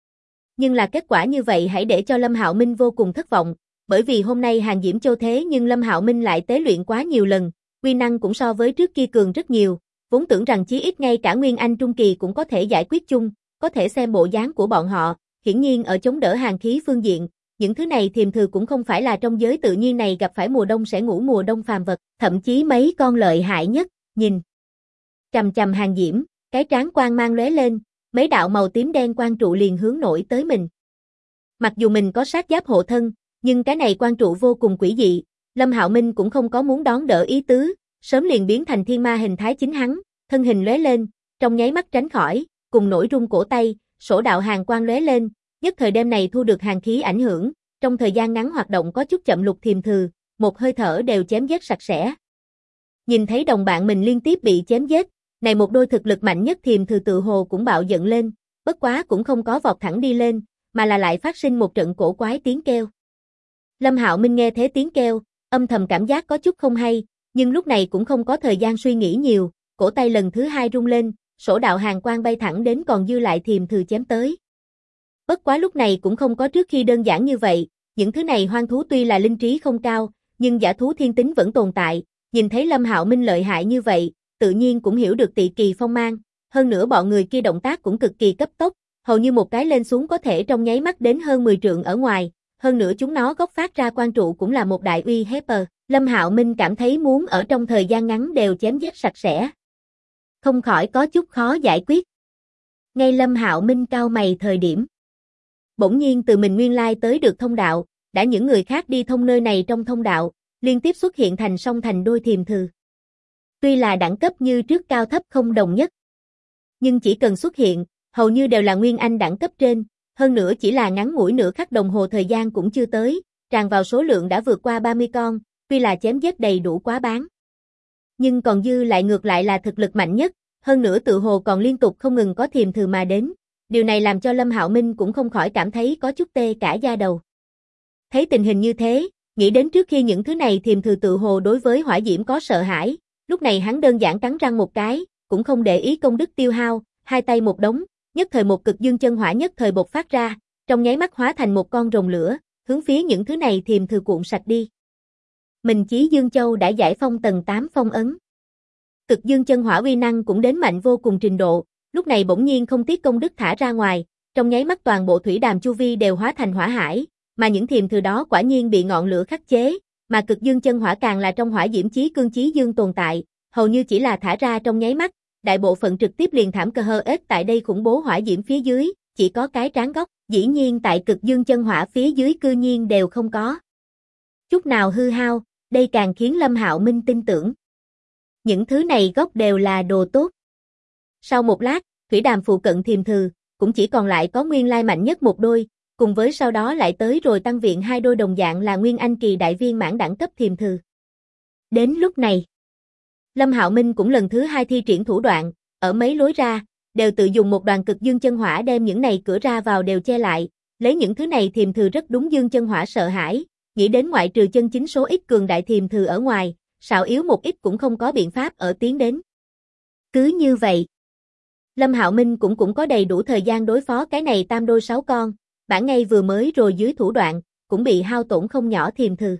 Nhưng là kết quả như vậy hãy để cho Lâm Hạo Minh vô cùng thất vọng, bởi vì hôm nay Hàng Diễm Châu thế nhưng Lâm Hạo Minh lại tế luyện quá nhiều lần, uy năng cũng so với trước kia cường rất nhiều, vốn tưởng rằng chí ít ngay cả nguyên anh trung kỳ cũng có thể giải quyết chung, có thể xem bộ dáng của bọn họ, hiển nhiên ở chống đỡ hàn khí phương diện, những thứ này thiềm thử cũng không phải là trong giới tự nhiên này gặp phải mùa đông sẽ ngủ mùa đông phàm vật, thậm chí mấy con lợi hại nhất, nhìn chằm chằm Hàng Diễm, cái trán quang mang lóe lên, mấy đạo màu tím đen quang trụ liền hướng nổi tới mình. Mặc dù mình có sát giáp hộ thân, nhưng cái này quang trụ vô cùng quỷ dị, Lâm Hạo Minh cũng không có muốn đón đỡ ý tứ, sớm liền biến thành thiên ma hình thái chính hắn, thân hình lóe lên, trong nháy mắt tránh khỏi, cùng nổi rung cổ tay, sổ đạo hàng quang lóe lên, nhất thời đêm này thu được hàn khí ảnh hưởng, trong thời gian ngắn hoạt động có chút chậm lục thiềm thử, một hơi thở đều chém giết sạch sẽ. Nhìn thấy đồng bạn mình liên tiếp bị chém giết, này một đôi thực lực mạnh nhất thiềm thử tự hồ cũng bạo giận lên, bất quá cũng không có vọt thẳng đi lên, mà là lại phát sinh một trận cổ quái tiếng kêu. Lâm Hạo Minh nghe thế tiếng kêu, âm thầm cảm giác có chút không hay, nhưng lúc này cũng không có thời gian suy nghĩ nhiều, cổ tay lần thứ hai rung lên, sổ đạo hàng quang bay thẳng đến còn dư lại thiềm thử chém tới. Bất quá lúc này cũng không có trước khi đơn giản như vậy, những thứ này hoang thú tuy là linh trí không cao, nhưng giả thú thiên tính vẫn tồn tại, nhìn thấy Lâm Hạo Minh lợi hại như vậy, tự nhiên cũng hiểu được tị kỳ phong mang, hơn nữa bọn người kia động tác cũng cực kỳ cấp tốc, hầu như một cái lên xuống có thể trong nháy mắt đến hơn 10 trượng ở ngoài, hơn nữa chúng nó gốc phát ra quang trụ cũng là một đại uy hiếp. Lâm Hạo Minh cảm thấy muốn ở trong thời gian ngắn đều chém giết sạch sẽ, không khỏi có chút khó giải quyết. Ngay Lâm Hạo Minh cau mày thời điểm, bỗng nhiên từ mình nguyên lai tới được thông đạo, đã những người khác đi thông nơi này trong thông đạo, liên tiếp xuất hiện thành song thành đôi thiềm thử. Tuy là đẳng cấp như trước cao thấp không đồng nhất, nhưng chỉ cần xuất hiện, hầu như đều là nguyên anh đẳng cấp trên, hơn nữa chỉ là ngắn ngủi nửa khắc đồng hồ thời gian cũng chưa tới, tràn vào số lượng đã vượt qua 30 con, tuy là chém giết đầy đủ quá bán. Nhưng còn dư lại ngược lại là thực lực mạnh nhất, hơn nữa tự hồ còn liên tục không ngừng có thiềm thử mà đến. Điều này làm cho Lâm Hạo Minh cũng không khỏi cảm thấy có chút tê cả da đầu. Thấy tình hình như thế, nghĩ đến trước khi những thứ này thiềm thử tự hồ đối với hỏa diễm có sợ hãi, lúc này hắn đơn giản cắn răng một cái, cũng không để ý công đức tiêu hao, hai tay một đống, nhất thời một cực dương chân hỏa nhất thời bộc phát ra, trong nháy mắt hóa thành một con rồng lửa, hướng phía những thứ này thiềm thử cuộn sạch đi. Mình Chí Dương Châu đã giải phong tầng 8 phong ấn. Cực dương chân hỏa uy năng cũng đến mạnh vô cùng trình độ, lúc này bỗng nhiên không tiếc công đức thả ra ngoài, trong nháy mắt toàn bộ thủy đàm chu vi đều hóa thành hỏa hải, mà những thiềm thử đó quả nhiên bị ngọn lửa khắc chế, mà cực dương chân hỏa càng là trong hỏa diễm chí cương chí dương tồn tại, hầu như chỉ là thả ra trong nháy mắt, đại bộ phận trực tiếp liền thảm cơ hơ ếch tại đây khủng bố hỏa diễm phía dưới, chỉ có cái trán gốc, dĩ nhiên tại cực dương chân hỏa phía dưới cư nhiên đều không có chút nào hư hao, đây càng khiến Lâm Hạo Minh tin tưởng. Những thứ này gốc đều là đồ tốt. Sau một lát, thủy đàm phụ cận thiềm thử, cũng chỉ còn lại có nguyên lai mạnh nhất một đôi, cùng với sau đó lại tới rồi tăng viện hai đôi đồng dạng là nguyên anh kỳ đại viên mãn đẳng cấp thiềm thử. Đến lúc này, Lâm Hạo Minh cũng lần thứ hai thi triển thủ đoạn, ở mấy lối ra, đều tự dùng một đoàn cực dương chân hỏa đem những này cửa ra vào đều che lại, lấy những thứ này thiềm thử rất đúng dương chân hỏa sợ hãi, nghĩ đến ngoại trừ chân chính số ít cường đại thiềm thử ở ngoài, xạo yếu một ít cũng không có biện pháp ở tiến đến. Cứ như vậy, Lâm Hạo Minh cũng có đầy đủ thời gian đối phó cái này tam đôi 6 con, bản ngay vừa mới rồi dưới thủ đoạn, cũng bị hao tổn không nhỏ thiềm thử.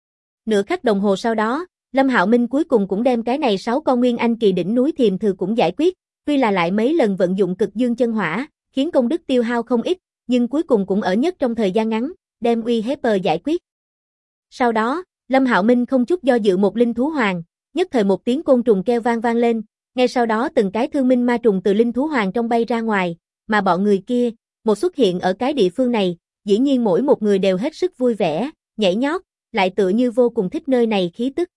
Nửa khắc đồng hồ sau đó, Lâm Hạo Minh cuối cùng cũng đem cái này 6 con nguyên anh kỳ đỉnh núi thiềm thử cũng giải quyết, tuy là lại mấy lần vận dụng cực dương chân hỏa, khiến công đức tiêu hao không ít, nhưng cuối cùng cũng ở nhất trong thời gian ngắn, đem uy hiếp giải quyết. Sau đó, Lâm Hạo Minh không chút do dự một linh thú hoàng, nhất thời một tiếng côn trùng kêu vang lên, ngay sau đó từng cái thương minh ma trùng từ linh thú hoàng trong bay ra ngoài, mà bọn người kia, một xuất hiện ở cái địa phương này, dĩ nhiên mỗi một người đều hết sức vui vẻ, nhảy nhót, lại tựa như vô cùng thích nơi này khí tức.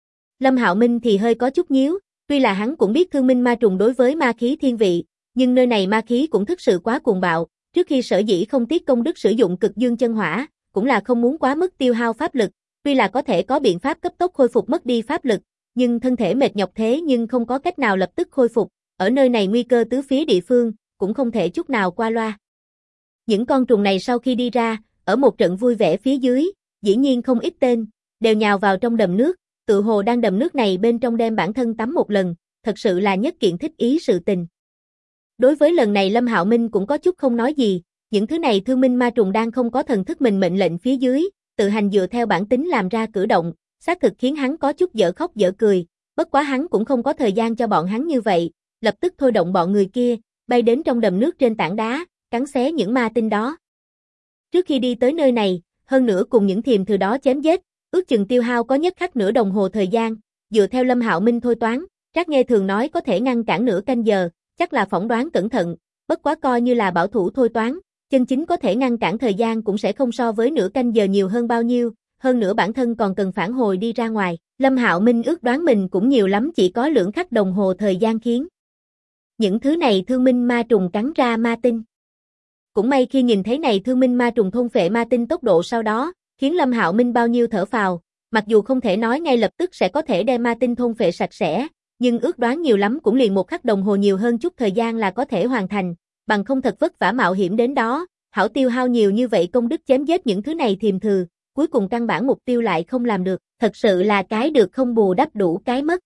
Lâm Hạo Minh thì hơi có chút nhíu, tuy là hắn cũng biết thương minh ma trùng đối với ma khí thiên vị, nhưng nơi này ma khí cũng thực sự quá cuồng bạo, trước khi sở dĩ không tiếc công đức sử dụng cực dương chân hỏa, cũng là không muốn quá mức tiêu hao pháp lực, tuy là có thể có biện pháp cấp tốc khôi phục mất đi pháp lực, nhưng thân thể mệt nhọc thế nhưng không có cách nào lập tức khôi phục, ở nơi này nguy cơ tứ phía địa phương, cũng không thể chút nào qua loa. Những con trùng này sau khi đi ra, ở một trận vui vẻ phía dưới, dĩ nhiên không ít tên, đều nhào vào trong đầm nước, tự hồ đang đầm nước này bên trong đem bản thân tắm một lần, thật sự là nhất kiện thích ý sự tình. Đối với lần này Lâm Hạo Minh cũng có chút không nói gì, những thứ này thương minh ma trùng đang không có thần thức mình mệnh lệnh phía dưới, tự hành dựa theo bản tính làm ra cử động, xác thực khiến hắn có chút dở khóc dở cười, bất quá hắn cũng không có thời gian cho bọn hắn như vậy, lập tức thôi động bọn người kia, bay đến trong đầm nước trên tảng đá, cắn xé những ma tinh đó. Trước khi đi tới nơi này, hơn nữa cùng những thiềm thử đó chém giết, ước chừng tiêu hao có nhất khắc nửa đồng hồ thời gian, dựa theo Lâm Hạo Minh thôi toán, Trác Nghe thường nói có thể ngăn cản nửa canh giờ, chắc là phỏng đoán cẩn thận, bất quá coi như là bảo thủ thôi toán, chân chính có thể ngăn cản thời gian cũng sẽ không so với nửa canh giờ nhiều hơn bao nhiêu, hơn nữa bản thân còn cần phản hồi đi ra ngoài, Lâm Hạo Minh ước đoán mình cũng nhiều lắm chỉ có lưỡng khắc đồng hồ thời gian khiến những thứ này thương minh ma trùng cắn ra ma tinh. Cũng may khi nhìn thấy này thương minh ma trùng thôn phệ ma tinh tốc độ sau đó, khiến Lâm Hạo Minh bao nhiêu thở phào, mặc dù không thể nói ngay lập tức sẽ có thể đem ma tinh thôn phệ sạch sẽ, nhưng ước đoán nhiều lắm cũng liền một khắc đồng hồ nhiều hơn chút thời gian là có thể hoàn thành, bằng không thật vất vả mạo hiểm đến đó, hảo tiêu hao nhiều như vậy công đức chém giết những thứ này thiềm thử, cuối cùng căn bản mục tiêu lại không làm được, thật sự là cái được không bù đắp đủ cái mất.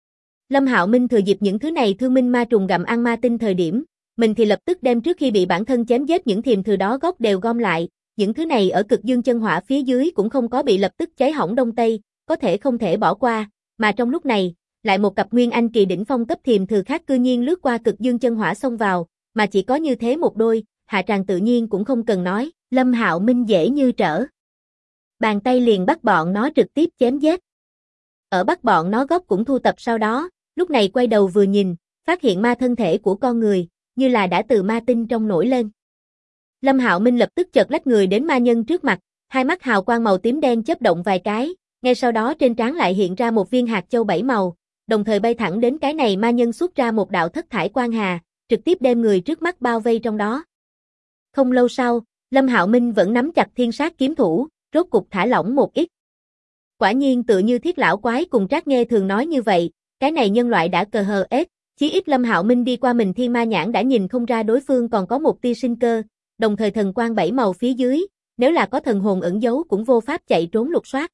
Lâm Hạo Minh thừa dịp những thứ này thương minh ma trùng gặm ăn ma tinh thời điểm, mình thì lập tức đem trước khi bị bản thân chém giết những thiềm thử đó gốc đều gom lại, những thứ này ở cực dương chân hỏa phía dưới cũng không có bị lập tức cháy hỏng đông tây, có thể không thể bỏ qua, mà trong lúc này, lại một cặp nguyên anh kỳ đỉnh phong cấp thiềm thử khác cư nhiên lướt qua cực dương chân hỏa xông vào, mà chỉ có như thế một đôi, hạ tràng tự nhiên cũng không cần nói, Lâm Hạo Minh dễ như trở bàn tay liền bắt bọn nó trực tiếp chém giết. Ở bắt bọn nó gốc cũng thu tập sau đó, lúc này quay đầu vừa nhìn, phát hiện ma thân thể của con người, như là đã từ ma tinh trong nổi lên. Lâm Hạo Minh lập tức chợt lách người đến ma nhân trước mặt, hai mắt hào quang màu tím đen chớp động vài cái, ngay sau đó trên trán lại hiện ra một viên hạt châu 7 màu, đồng thời bay thẳng đến cái này ma nhân xuất ra một đạo thất thải quang hà, trực tiếp đem người trước mắt bao vây trong đó. Không lâu sau, Lâm Hạo Minh vẫn nắm chặt thiên sát kiếm thủ, rốt cục thả lỏng một ít. Quả nhiên tựa như Thiết lão quái cùng Trác Nghe thường nói như vậy, cái này nhân loại đã cờ hờ ết, chí ít Lâm Hạo Minh đi qua mình thiên ma nhãn đã nhìn không ra đối phương còn có một tia sinh cơ, đồng thời thần quang 7 màu phía dưới, nếu là có thần hồn ẩn giấu cũng vô pháp chạy trốn lục soát.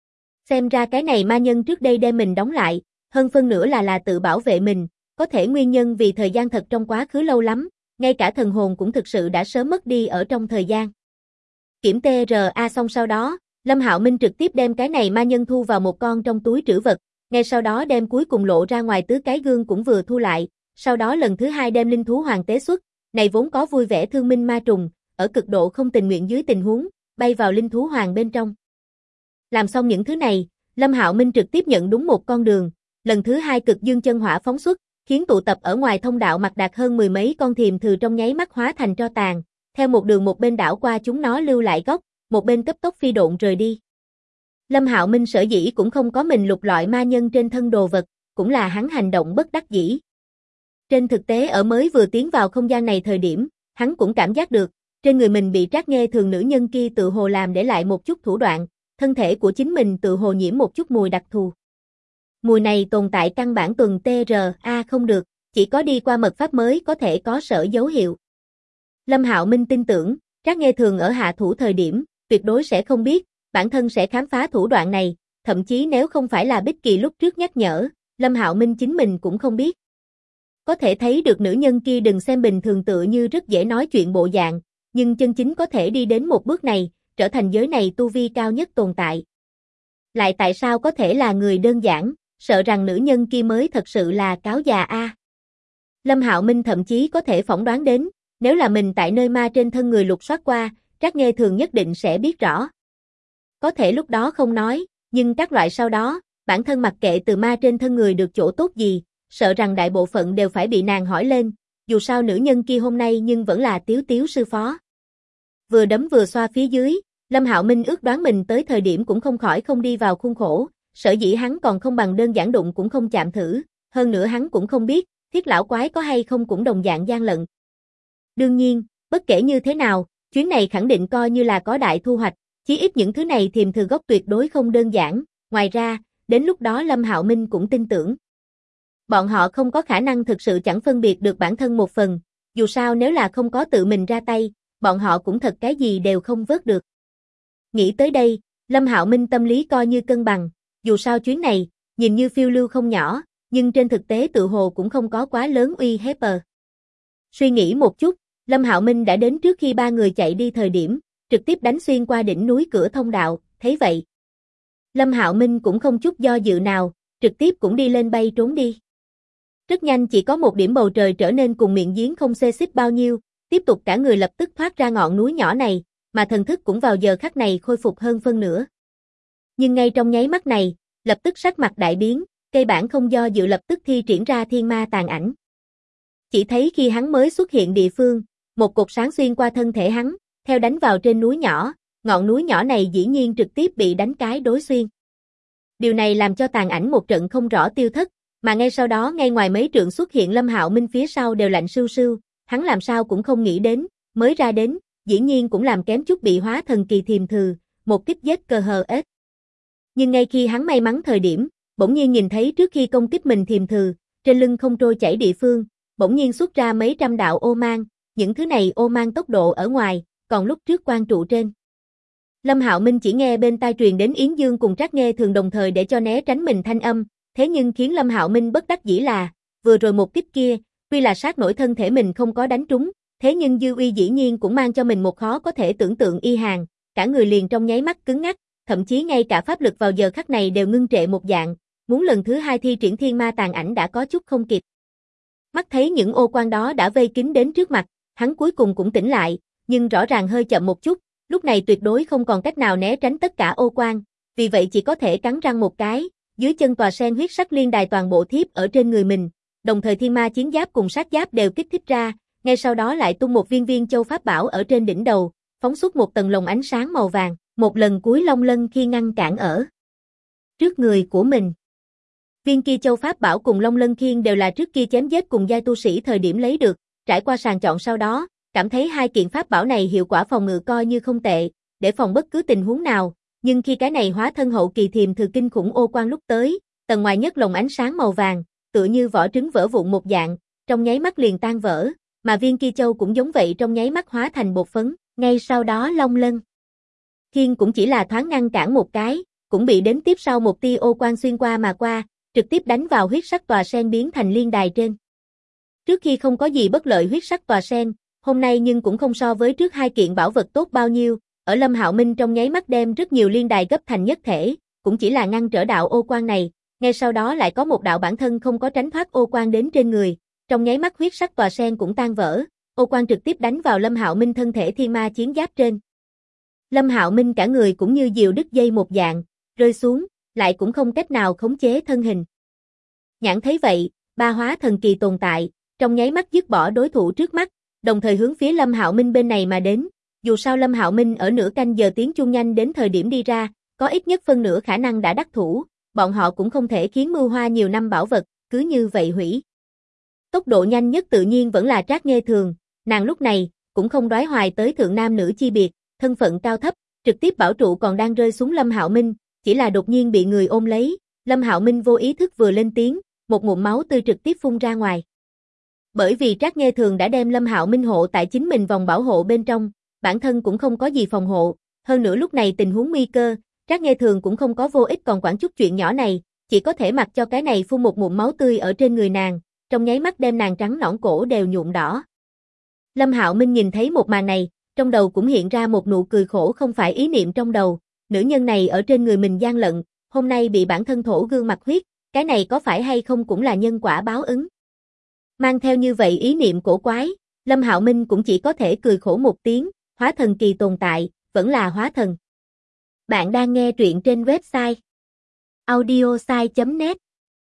Xem ra cái này ma nhân trước đây đem mình đóng lại, hơn phân nửa là tự bảo vệ mình, có thể nguyên nhân vì thời gian thật trong quá khứ lâu lắm, ngay cả thần hồn cũng thực sự đã sớm mất đi ở trong thời gian. Kiểm TRA xong sau đó, Lâm Hạo Minh trực tiếp đem cái này ma nhân thu vào một con trong túi trữ vật, ngay sau đó đem cuối cùng lộ ra ngoài tứ cái gương cũng vừa thu lại, sau đó lần thứ hai đem linh thú hoàng tế xuất, này vốn có vui vẻ thương minh ma trùng, ở cực độ không tình nguyện dưới tình huống, bay vào linh thú hoàng bên trong. Làm xong những thứ này, Lâm Hạo Minh trực tiếp nhận đúng một con đường, lần thứ hai cực dương chân hỏa phóng xuất, khiến tụ tập ở ngoài thông đạo mặt đạt hơn 10 mấy con thiềm thừ trong nháy mắt hóa thành tro tàn, theo một đường một bên đảo qua chúng nó lưu lại góc, một bên cấp tốc phi độn rời đi. Lâm Hạo Minh sở dĩ cũng không có mình lục lọi ma nhân trên thân đồ vật, cũng là hắn hành động bất đắc dĩ. Trên thực tế ở mới vừa tiến vào không gian này thời điểm, hắn cũng cảm giác được, trên người mình bị Trác Nghê Thường nữ nhân kia tự hồ làm để lại một chút thủ đoạn, thân thể của chính mình tự hồ nhiễm một chút mùi đặc thù. Mùi này tồn tại căn bản tuần TRA không được, chỉ có đi qua mật pháp mới có thể có sở dấu hiệu. Lâm Hạo Minh tin tưởng, Trác Nghê Thường ở hạ thủ thời điểm, tuyệt đối sẽ không biết, bản thân sẽ khám phá thủ đoạn này, thậm chí nếu không phải là Bích Kỳ lúc trước nhắc nhở, Lâm Hạo Minh chính mình cũng không biết. Có thể thấy được nữ nhân kia đừng xem bình thường tựa như rất dễ nói chuyện bộ dạng, nhưng chân chính có thể đi đến một bước này, trở thành giới này tu vi cao nhất tồn tại. Lại tại sao có thể là người đơn giản, sợ rằng nữ nhân kia mới thật sự là cáo già a. Lâm Hạo Minh thậm chí có thể phỏng đoán đến, nếu là mình tại nơi ma trên thân người lục soát qua, Trác Nghê Thường nhất định sẽ biết rõ. Có thể lúc đó không nói, nhưng các loại sau đó, bản thân mặc kệ từ ma trên thân người được chỗ tốt gì, sợ rằng đại bộ phận đều phải bị nàng hỏi lên, dù sao nữ nhân kia hôm nay nhưng vẫn là Tiếu Tiếu sư phó. Vừa đấm vừa xoa phía dưới, Lâm Hạo Minh ước đoán mình tới thời điểm cũng không khỏi không đi vào khuôn khổ, sở dĩ hắn còn không bằng đơn giản đụng cũng không chạm thử, hơn nữa hắn cũng không biết, Thiết lão quái có hay không cũng đồng dạng gian lận. Đương nhiên, bất kể như thế nào, chuyến này khẳng định coi như là có đại thu hoạch, chí ít những thứ này thiềm thừ gốc tuyệt đối không đơn giản, ngoài ra, đến lúc đó Lâm Hạo Minh cũng tin tưởng. Bọn họ không có khả năng thực sự chẳng phân biệt được bản thân một phần, dù sao nếu là không có tự mình ra tay, bọn họ cũng thật cái gì đều không vớt được. Nghĩ tới đây, Lâm Hạo Minh tâm lý coi như cân bằng, dù sao chuyến này, nhìn như phiêu lưu không nhỏ, nhưng trên thực tế tự hồ cũng không có quá lớn uy hiếp. Suy nghĩ một chút, Lâm Hạo Minh đã đến trước khi ba người chạy đi thời điểm, trực tiếp đánh xuyên qua đỉnh núi cửa thông đạo, thấy vậy. Lâm Hạo Minh cũng không chút do dự nào, trực tiếp cũng đi lên bay trốn đi. Rất nhanh chỉ có một điểm bầu trời trở nên cùng miệng giếng không xê xích bao nhiêu, tiếp tục cả người lập tức thoát ra ngọn núi nhỏ này, mà thần thức cũng vào giờ khắc này khôi phục hơn phân nửa. Nhưng ngay trong nháy mắt này, lập tức sắc mặt đại biến, cây bản không do dự lập tức thi triển ra thiên ma tàn ảnh. Chỉ thấy khi hắn mới xuất hiện địa phương, một cột sáng xuyên qua thân thể hắn, theo đánh vào trên núi nhỏ, ngọn núi nhỏ này dĩ nhiên trực tiếp bị đánh cái đối xuyên. Điều này làm cho tàn ảnh một trận không rõ tiêu thất, mà ngay sau đó ngay ngoài mấy trượng xuất hiện Lâm Hạo Minh phía sau đều lạnh sưu sưu, hắn làm sao cũng không nghĩ đến, mới ra đến, dĩ nhiên cũng làm kém chút bị hóa thần kỳ thiềm thừ, một kích giết cơ hờ ếch. Nhưng ngay khi hắn may mắn thời điểm, bỗng nhiên nhìn thấy trước khi công kích mình thiềm thừ, trên lưng không trôi chảy địa phương, bỗng nhiên xuất ra mấy trăm đạo ô mang, những thứ này ô mang tốc độ ở ngoài, còn lúc trước quan trụ trên. Lâm Hạo Minh chỉ nghe bên tai truyền đến Yến Dương cùng Trác Nghê Thường đồng thời để cho né tránh mình thanh âm, thế nhưng khiến Lâm Hạo Minh bất đắc dĩ là, vừa rồi một kích kia, tuy là sát nổi thân thể mình không có đánh trúng, thế nhưng dư uy dĩ nhiên cũng mang cho mình một khó có thể tưởng tượng y hàn, cả người liền trong nháy mắt cứng ngắc, thậm chí ngay cả pháp lực vào giờ khắc này đều ngưng trệ một dạng, muốn lần thứ hai thi triển thiên ma tàn ảnh đã có chút không kịp. Mắt thấy những ô quan đó đã vây kín đến trước mặt, hắn cuối cùng cũng tỉnh lại, nhưng rõ ràng hơi chậm một chút, lúc này tuyệt đối không còn cách nào né tránh tất cả ô quan, vì vậy chỉ có thể cắn răng một cái, dưới chân tòa sen huyết sắc liên đài toàn bộ thiếp ở trên người mình, đồng thời thiên ma chiến giáp cùng sát giáp đều kích thích ra, ngay sau đó lại tung một viên viên châu pháp bảo ở trên đỉnh đầu, phóng xuất một tầng lồng ánh sáng màu vàng, một lần cuối Long Lân khi ngăn cản ở trước người của mình. Viên kia châu pháp bảo cùng Long Lân Khiên đều là trước kia chém giết cùng giai tu sĩ thời điểm lấy được, trải qua sàng chọn sau đó, cảm thấy hai kiện pháp bảo này hiệu quả phòng ngự coi như không tệ, để phòng bất cứ tình huống nào, nhưng khi cái này hóa thân hậu kỳ thiềm thừ kinh khủng ô quan lúc tới, tầng ngoài nhất lồng ánh sáng màu vàng, tựa như vỏ trứng vỡ vụn một dạng, trong nháy mắt liền tan vỡ, mà viên kia châu cũng giống vậy trong nháy mắt hóa thành bột phấn, ngay sau đó Long Lân Khiên cũng chỉ là thoáng ngăn cản một cái, cũng bị đến tiếp sau một tia ô quan xuyên qua mà qua, trực tiếp đánh vào huyết sắc tòa sen biến thành liên đài trên. Trước khi không có gì bất lợi huyết sắc tòa sen, hôm nay nhưng cũng không so với trước hai kiện bảo vật tốt bao nhiêu, ở Lâm Hạo Minh trong nháy mắt đem rất nhiều liên đài gấp thành nhất thể, cũng chỉ là ngăn trở đạo ô quang này, ngay sau đó lại có một đạo bản thân không có tránh thoát ô quang đến trên người, trong nháy mắt huyết sắc tòa sen cũng tan vỡ, ô quang trực tiếp đánh vào Lâm Hạo Minh thân thể thiên ma chiến giáp trên. Lâm Hạo Minh cả người cũng như diều đứt dây một dạng, rơi xuống, lại cũng không cách nào khống chế thân hình. Nhãn thấy vậy, ba hóa thần kỳ tồn tại, trong nháy mắt dứt bỏ đối thủ trước mắt, đồng thời hướng phía Lâm Hạo Minh bên này mà đến. Dù sao Lâm Hạo Minh ở nửa canh giờ tiếng chuông nhanh đến thời điểm đi ra, có ít nhất phân nửa khả năng đã đắc thủ, bọn họ cũng không thể khiến Mưu Hoa nhiều năm bảo vật, cứ như vậy hủy. Tốc độ nhanh nhất tự nhiên vẫn là Trác Nghê Thường, nàng lúc này cũng không đoái hoài tới thượng nam nữ chi biệt, thân phận cao thấp, trực tiếp bảo trụ còn đang rơi xuống Lâm Hạo Minh, chỉ là đột nhiên bị người ôm lấy, Lâm Hạo Minh vô ý thức vừa lên tiếng, một ngụm máu tươi trực tiếp phun ra ngoài. Bởi vì Trác Nghê Thường đã đem Lâm Hạo Minh hộ tại chính mình vòng bảo hộ bên trong, bản thân cũng không có gì phòng hộ, hơn nữa lúc này tình huống nguy cơ, Trác Nghê Thường cũng không có vô ích còn quản chút chuyện nhỏ này, chỉ có thể mặc cho cái này phun một ngụm máu tươi ở trên người nàng, trong nháy mắt đem nàng trắng nõn cổ đều nhuộm đỏ. Lâm Hạo Minh nhìn thấy một màn này, trong đầu cũng hiện ra một nụ cười khổ không phải ý niệm trong đầu, nữ nhân này ở trên người mình gian lận, hôm nay bị bản thân thổ gương mặt huyết, cái này có phải hay không cũng là nhân quả báo ứng. Mang theo như vậy ý niệm cổ quái, Lâm Hạo Minh cũng chỉ có thể cười khổ một tiếng, hóa thần kỳ tồn tại, vẫn là hóa thần. Bạn đang nghe truyện trên website audiosai.net.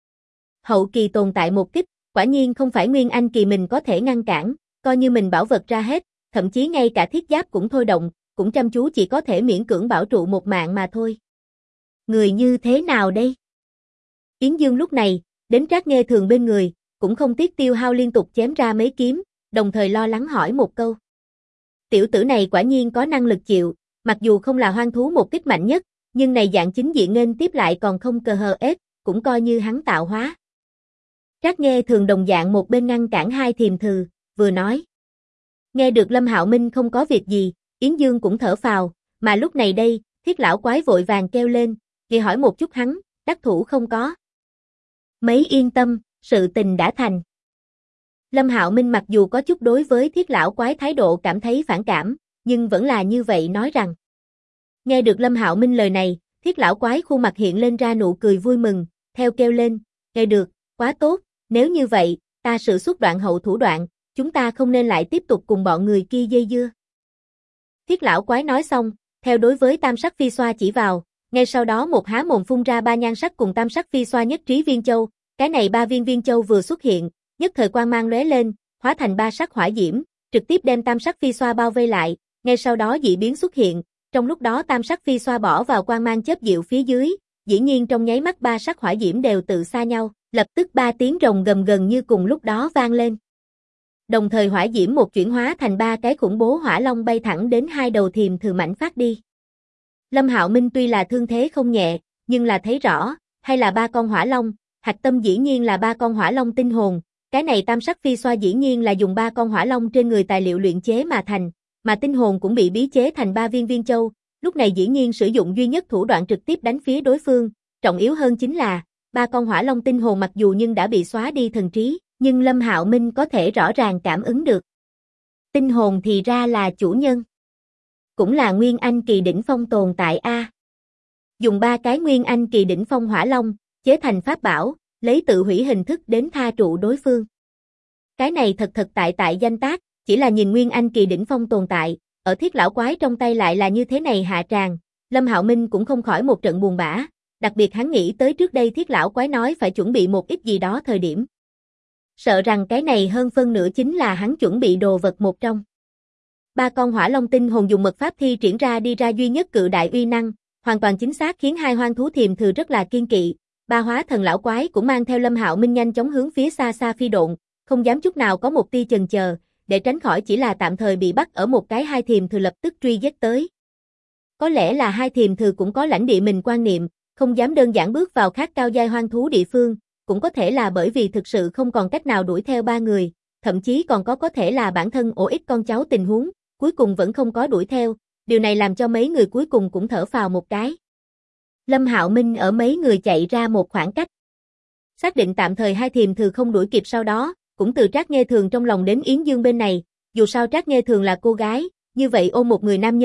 Hậu kỳ tồn tại một kích, quả nhiên không phải nguyên anh kỳ mình có thể ngăn cản, coi như mình bảo vật ra hết, thậm chí ngay cả thiết giáp cũng thôi động, cũng chăm chú chỉ có thể miễn cưỡng bảo trụ một mạng mà thôi. Người như thế nào đây? Yến Dương lúc này, đến Trác Nghê Thường bên người, cũng không tiếc tiêu hao liên tục chém ra mấy kiếm, đồng thời lo lắng hỏi một câu. Tiểu tử này quả nhiên có năng lực chịu, mặc dù không là hoang thú một kích mạnh nhất, nhưng này dạng chính diện nghênh tiếp lại còn không cờ hờ ết, cũng coi như hắn tạo hóa. Trác Nghê Thường đồng dạng một bên ngăn cản hai thiềm thừ, vừa nói. Nghe được Lâm Hạo Minh không có việc gì, Yến Dương cũng thở phào, mà lúc này đây, Thiết lão quái vội vàng kêu lên, thì hỏi một chút hắn, đắc thủ không có. Mấy yên tâm, sự tình đã thành. Lâm Hạo Minh mặc dù có chút đối với Thiết lão quái thái độ cảm thấy phản cảm, nhưng vẫn là như vậy nói rằng. Nghe được Lâm Hạo Minh lời này, Thiết lão quái khuôn mặt hiện lên ra nụ cười vui mừng, theo kêu lên, nghe được, quá tốt, nếu như vậy, ta sử xuất đoạn hậu thủ đoạn, chúng ta không nên lại tiếp tục cùng bọn người kia dây dưa. Thiết lão quái nói xong, theo đối với tam sắc phi xoa chỉ vào, ngay sau đó một há mồm phun ra ba nhan sắc cùng tam sắc phi xoa nhất trí viên châu, cái này ba viên viên châu vừa xuất hiện, nhất thời quang mang lóe lên, hóa thành ba sắc hỏa diễm, trực tiếp đem tam sắc phi xoa bao vây lại, ngay sau đó dị biến xuất hiện, trong lúc đó tam sắc phi xoa bỏ vào quang mang chớp diệu phía dưới, dĩ nhiên trong nháy mắt ba sắc hỏa diễm đều tự xa nhau, lập tức ba tiếng rồng gầm gần như cùng lúc đó vang lên. Đồng thời hỏa diễm một chuyển hóa thành ba cái khủng bố hỏa long bay thẳng đến hai đầu thiềm thừ mảnh phát đi. Lâm Hạo Minh tuy là thương thế không nhẹ, nhưng là thấy rõ, hay là ba con hỏa long, hạch tâm dĩ nhiên là ba con hỏa long tinh hồn, cái này tam sắc phi xoa dĩ nhiên là dùng ba con hỏa long trên người tài liệu luyện chế mà thành, mà tinh hồn cũng bị bí chế thành ba viên viên châu, lúc này dĩ nhiên sử dụng duy nhất thủ đoạn trực tiếp đánh phía đối phương, trọng yếu hơn chính là, ba con hỏa long tinh hồn mặc dù nhưng đã bị xóa đi thần trí, nhưng Lâm Hạo Minh có thể rõ ràng cảm ứng được. Tinh hồn thì ra là chủ nhân. Cũng là Nguyên Anh kỳ đỉnh phong tồn tại a. Dùng ba cái Nguyên Anh kỳ đỉnh phong hỏa long, chế thành pháp bảo, lấy tự hủy hình thức đến tha trụ đối phương. Cái này thật tại danh tác, chỉ là nhìn Nguyên Anh kỳ đỉnh phong tồn tại, ở Thiết lão quái trong tay lại là như thế này hạ tràng, Lâm Hạo Minh cũng không khỏi một trận buồn bã, đặc biệt hắn nghĩ tới trước đây Thiết lão quái nói phải chuẩn bị một ít gì đó thời điểm. Sợ rằng cái này hơn phân nửa chính là hắn chuẩn bị đồ vật một trong. Ba con hỏa long tinh hồn dùng mật pháp thi triển ra đi ra duy nhất cự đại uy năng, hoàn toàn chính xác khiến hai hoang thú thiềm thừ rất là kiên kỵ. Ba hóa thần lão quái cũng mang theo Lâm Hạo Minh nhanh chóng hướng phía xa xa phi độn, không dám chút nào có một tia chần chờ, để tránh khỏi chỉ là tạm thời bị bắt ở một cái hai thiềm thừ lập tức truy giết tới. Có lẽ là hai thiềm thừ cũng có lãnh địa mình quan niệm, không dám đơn giản bước vào khác cao giai hoang thú địa phương, cũng có thể là bởi vì thực sự không còn cách nào đuổi theo ba người, thậm chí còn có thể là bản thân ổ ít con cháu tình huống, cuối cùng vẫn không có đuổi theo, điều này làm cho mấy người cuối cùng cũng thở phào một cái. Lâm Hạo Minh ở mấy người chạy ra một khoảng cách. Xác định tạm thời hai thiềm thừ không đuổi kịp sau đó, cũng từ Trác Nghê Thường trong lòng đến Yến Dương bên này, dù sao Trác Nghê Thường là cô gái, như vậy ôm một người nam nhân,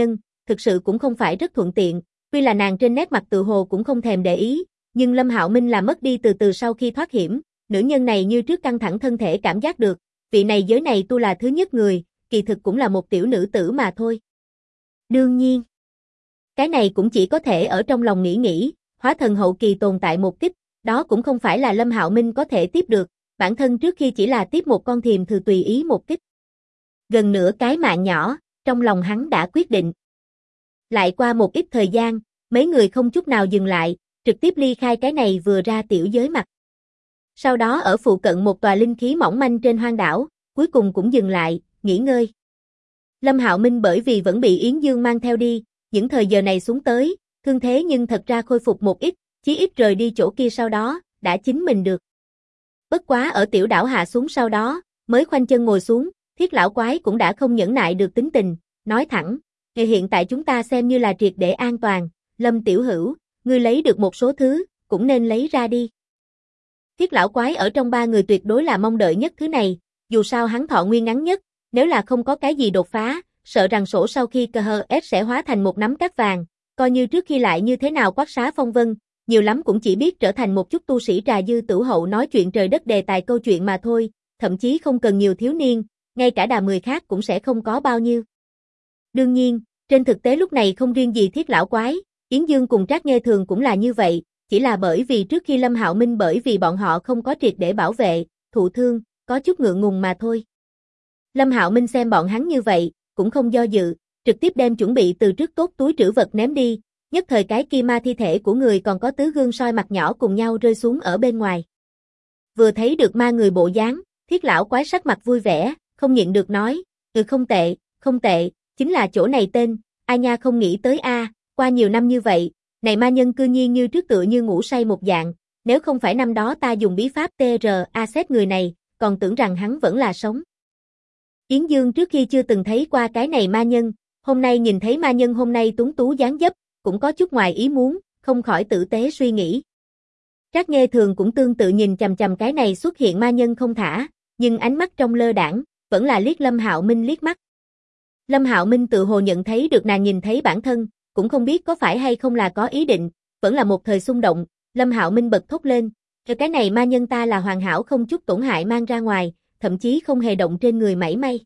thực sự cũng không phải rất thuận tiện, tuy là nàng trên nét mặt tự hồ cũng không thèm để ý, nhưng Lâm Hạo Minh là mất đi từ từ sau khi thoát hiểm, nữ nhân này như trước căng thẳng thân thể cảm giác được, vị này giới này tu là thứ nhất người, kỳ thực cũng là một tiểu nữ tử mà thôi. Đương nhiên, cái này cũng chỉ có thể ở trong lòng nghĩ, hóa thần hậu kỳ tồn tại một kích, đó cũng không phải là Lâm Hạo Minh có thể tiếp được, bản thân trước khi chỉ là tiếp một con thiềm thử tùy ý một kích. Gần nửa cái mạng nhỏ, trong lòng hắn đã quyết định. Lại qua một ít thời gian, mấy người không chút nào dừng lại, trực tiếp ly khai cái này vừa ra tiểu giới mặt. Sau đó ở phụ cận một tòa linh khí mỏng manh trên hoang đảo, cuối cùng cũng dừng lại, nghỉ ngơi. Lâm Hạo Minh bởi vì vẫn bị Yến Dương mang theo đi, những thời giờ này xuống tới, thương thế nhưng thật ra khôi phục một ít, chí ít rời đi chỗ kia sau đó, đã chính mình được. Bất quá ở tiểu đảo hạ xuống sau đó, mới khoanh chân ngồi xuống, Thiết lão quái cũng đã không nhẫn nại được tính tình, nói thẳng, hiện tại chúng ta xem như là triệt để an toàn, Lâm tiểu hữu, ngươi lấy được một số thứ, cũng nên lấy ra đi. Thiết lão quái ở trong ba người tuyệt đối là mong đợi nhất thứ này, dù sao hắn thọ nguyên ngắn nhất, nếu là không có cái gì đột phá, sợ rằng sổ sau khi KHS sẽ hóa thành một nắm cát vàng, coi như trước khi lại như thế nào quát xá phong vân, nhiều lắm cũng chỉ biết trở thành một chút tu sĩ trà dư tửu hậu nói chuyện trời đất đề tài câu chuyện mà thôi, thậm chí không cần nhiều thiếu niên, ngay cả đà 10 khác cũng sẽ không có bao nhiêu. Đương nhiên, trên thực tế lúc này không riêng gì Thiết lão quái, Yến Dương cùng Trác Nghê Thường cũng là như vậy, chỉ là bởi vì trước khi Lâm Hạo Minh bởi vì bọn họ không có triệt để bảo vệ, thụ thương, có chút ngượng ngùng mà thôi. Lâm Hạo Minh xem bọn hắn như vậy, cũng không do dự, trực tiếp đem chuẩn bị từ trước tốt túi trữ vật ném đi, nhất thời cái kia ma thi thể của người còn có tứ gương soi mặt nhỏ cùng nhau rơi xuống ở bên ngoài. Vừa thấy được ma người bộ dáng, Thiết lão quái sắc mặt vui vẻ, không nhịn được nói, không tệ, chính là chỗ này tên, ai nha không nghĩ tới a, qua nhiều năm như vậy, này ma nhân cư nhiên như trước tựa như ngủ say một dạng, nếu không phải năm đó ta dùng bí pháp TRA xét người này, còn tưởng rằng hắn vẫn là sống. Yến Dương trước khi chưa từng thấy qua cái này ma nhân, hôm nay nhìn thấy ma nhân hôm nay tuấn tú dáng dấp, cũng có chút ngoài ý muốn, không khỏi tử tế suy nghĩ. Trác Nghê Thường cũng tương tự nhìn chằm chằm cái này xuất hiện ma nhân không thả, nhưng ánh mắt trong lơ đãng, vẫn là liếc Lâm Hạo Minh liếc mắt. Lâm Hạo Minh tự hồ nhận thấy được nàng nhìn thấy bản thân, cũng không biết có phải hay không là có ý định, vẫn là một thời xung động, Lâm Hạo Minh bật thốt lên, cái này ma nhân ta là hoàn hảo không chút tổn hại mang ra ngoài, thậm chí không hề động trên người mảy may.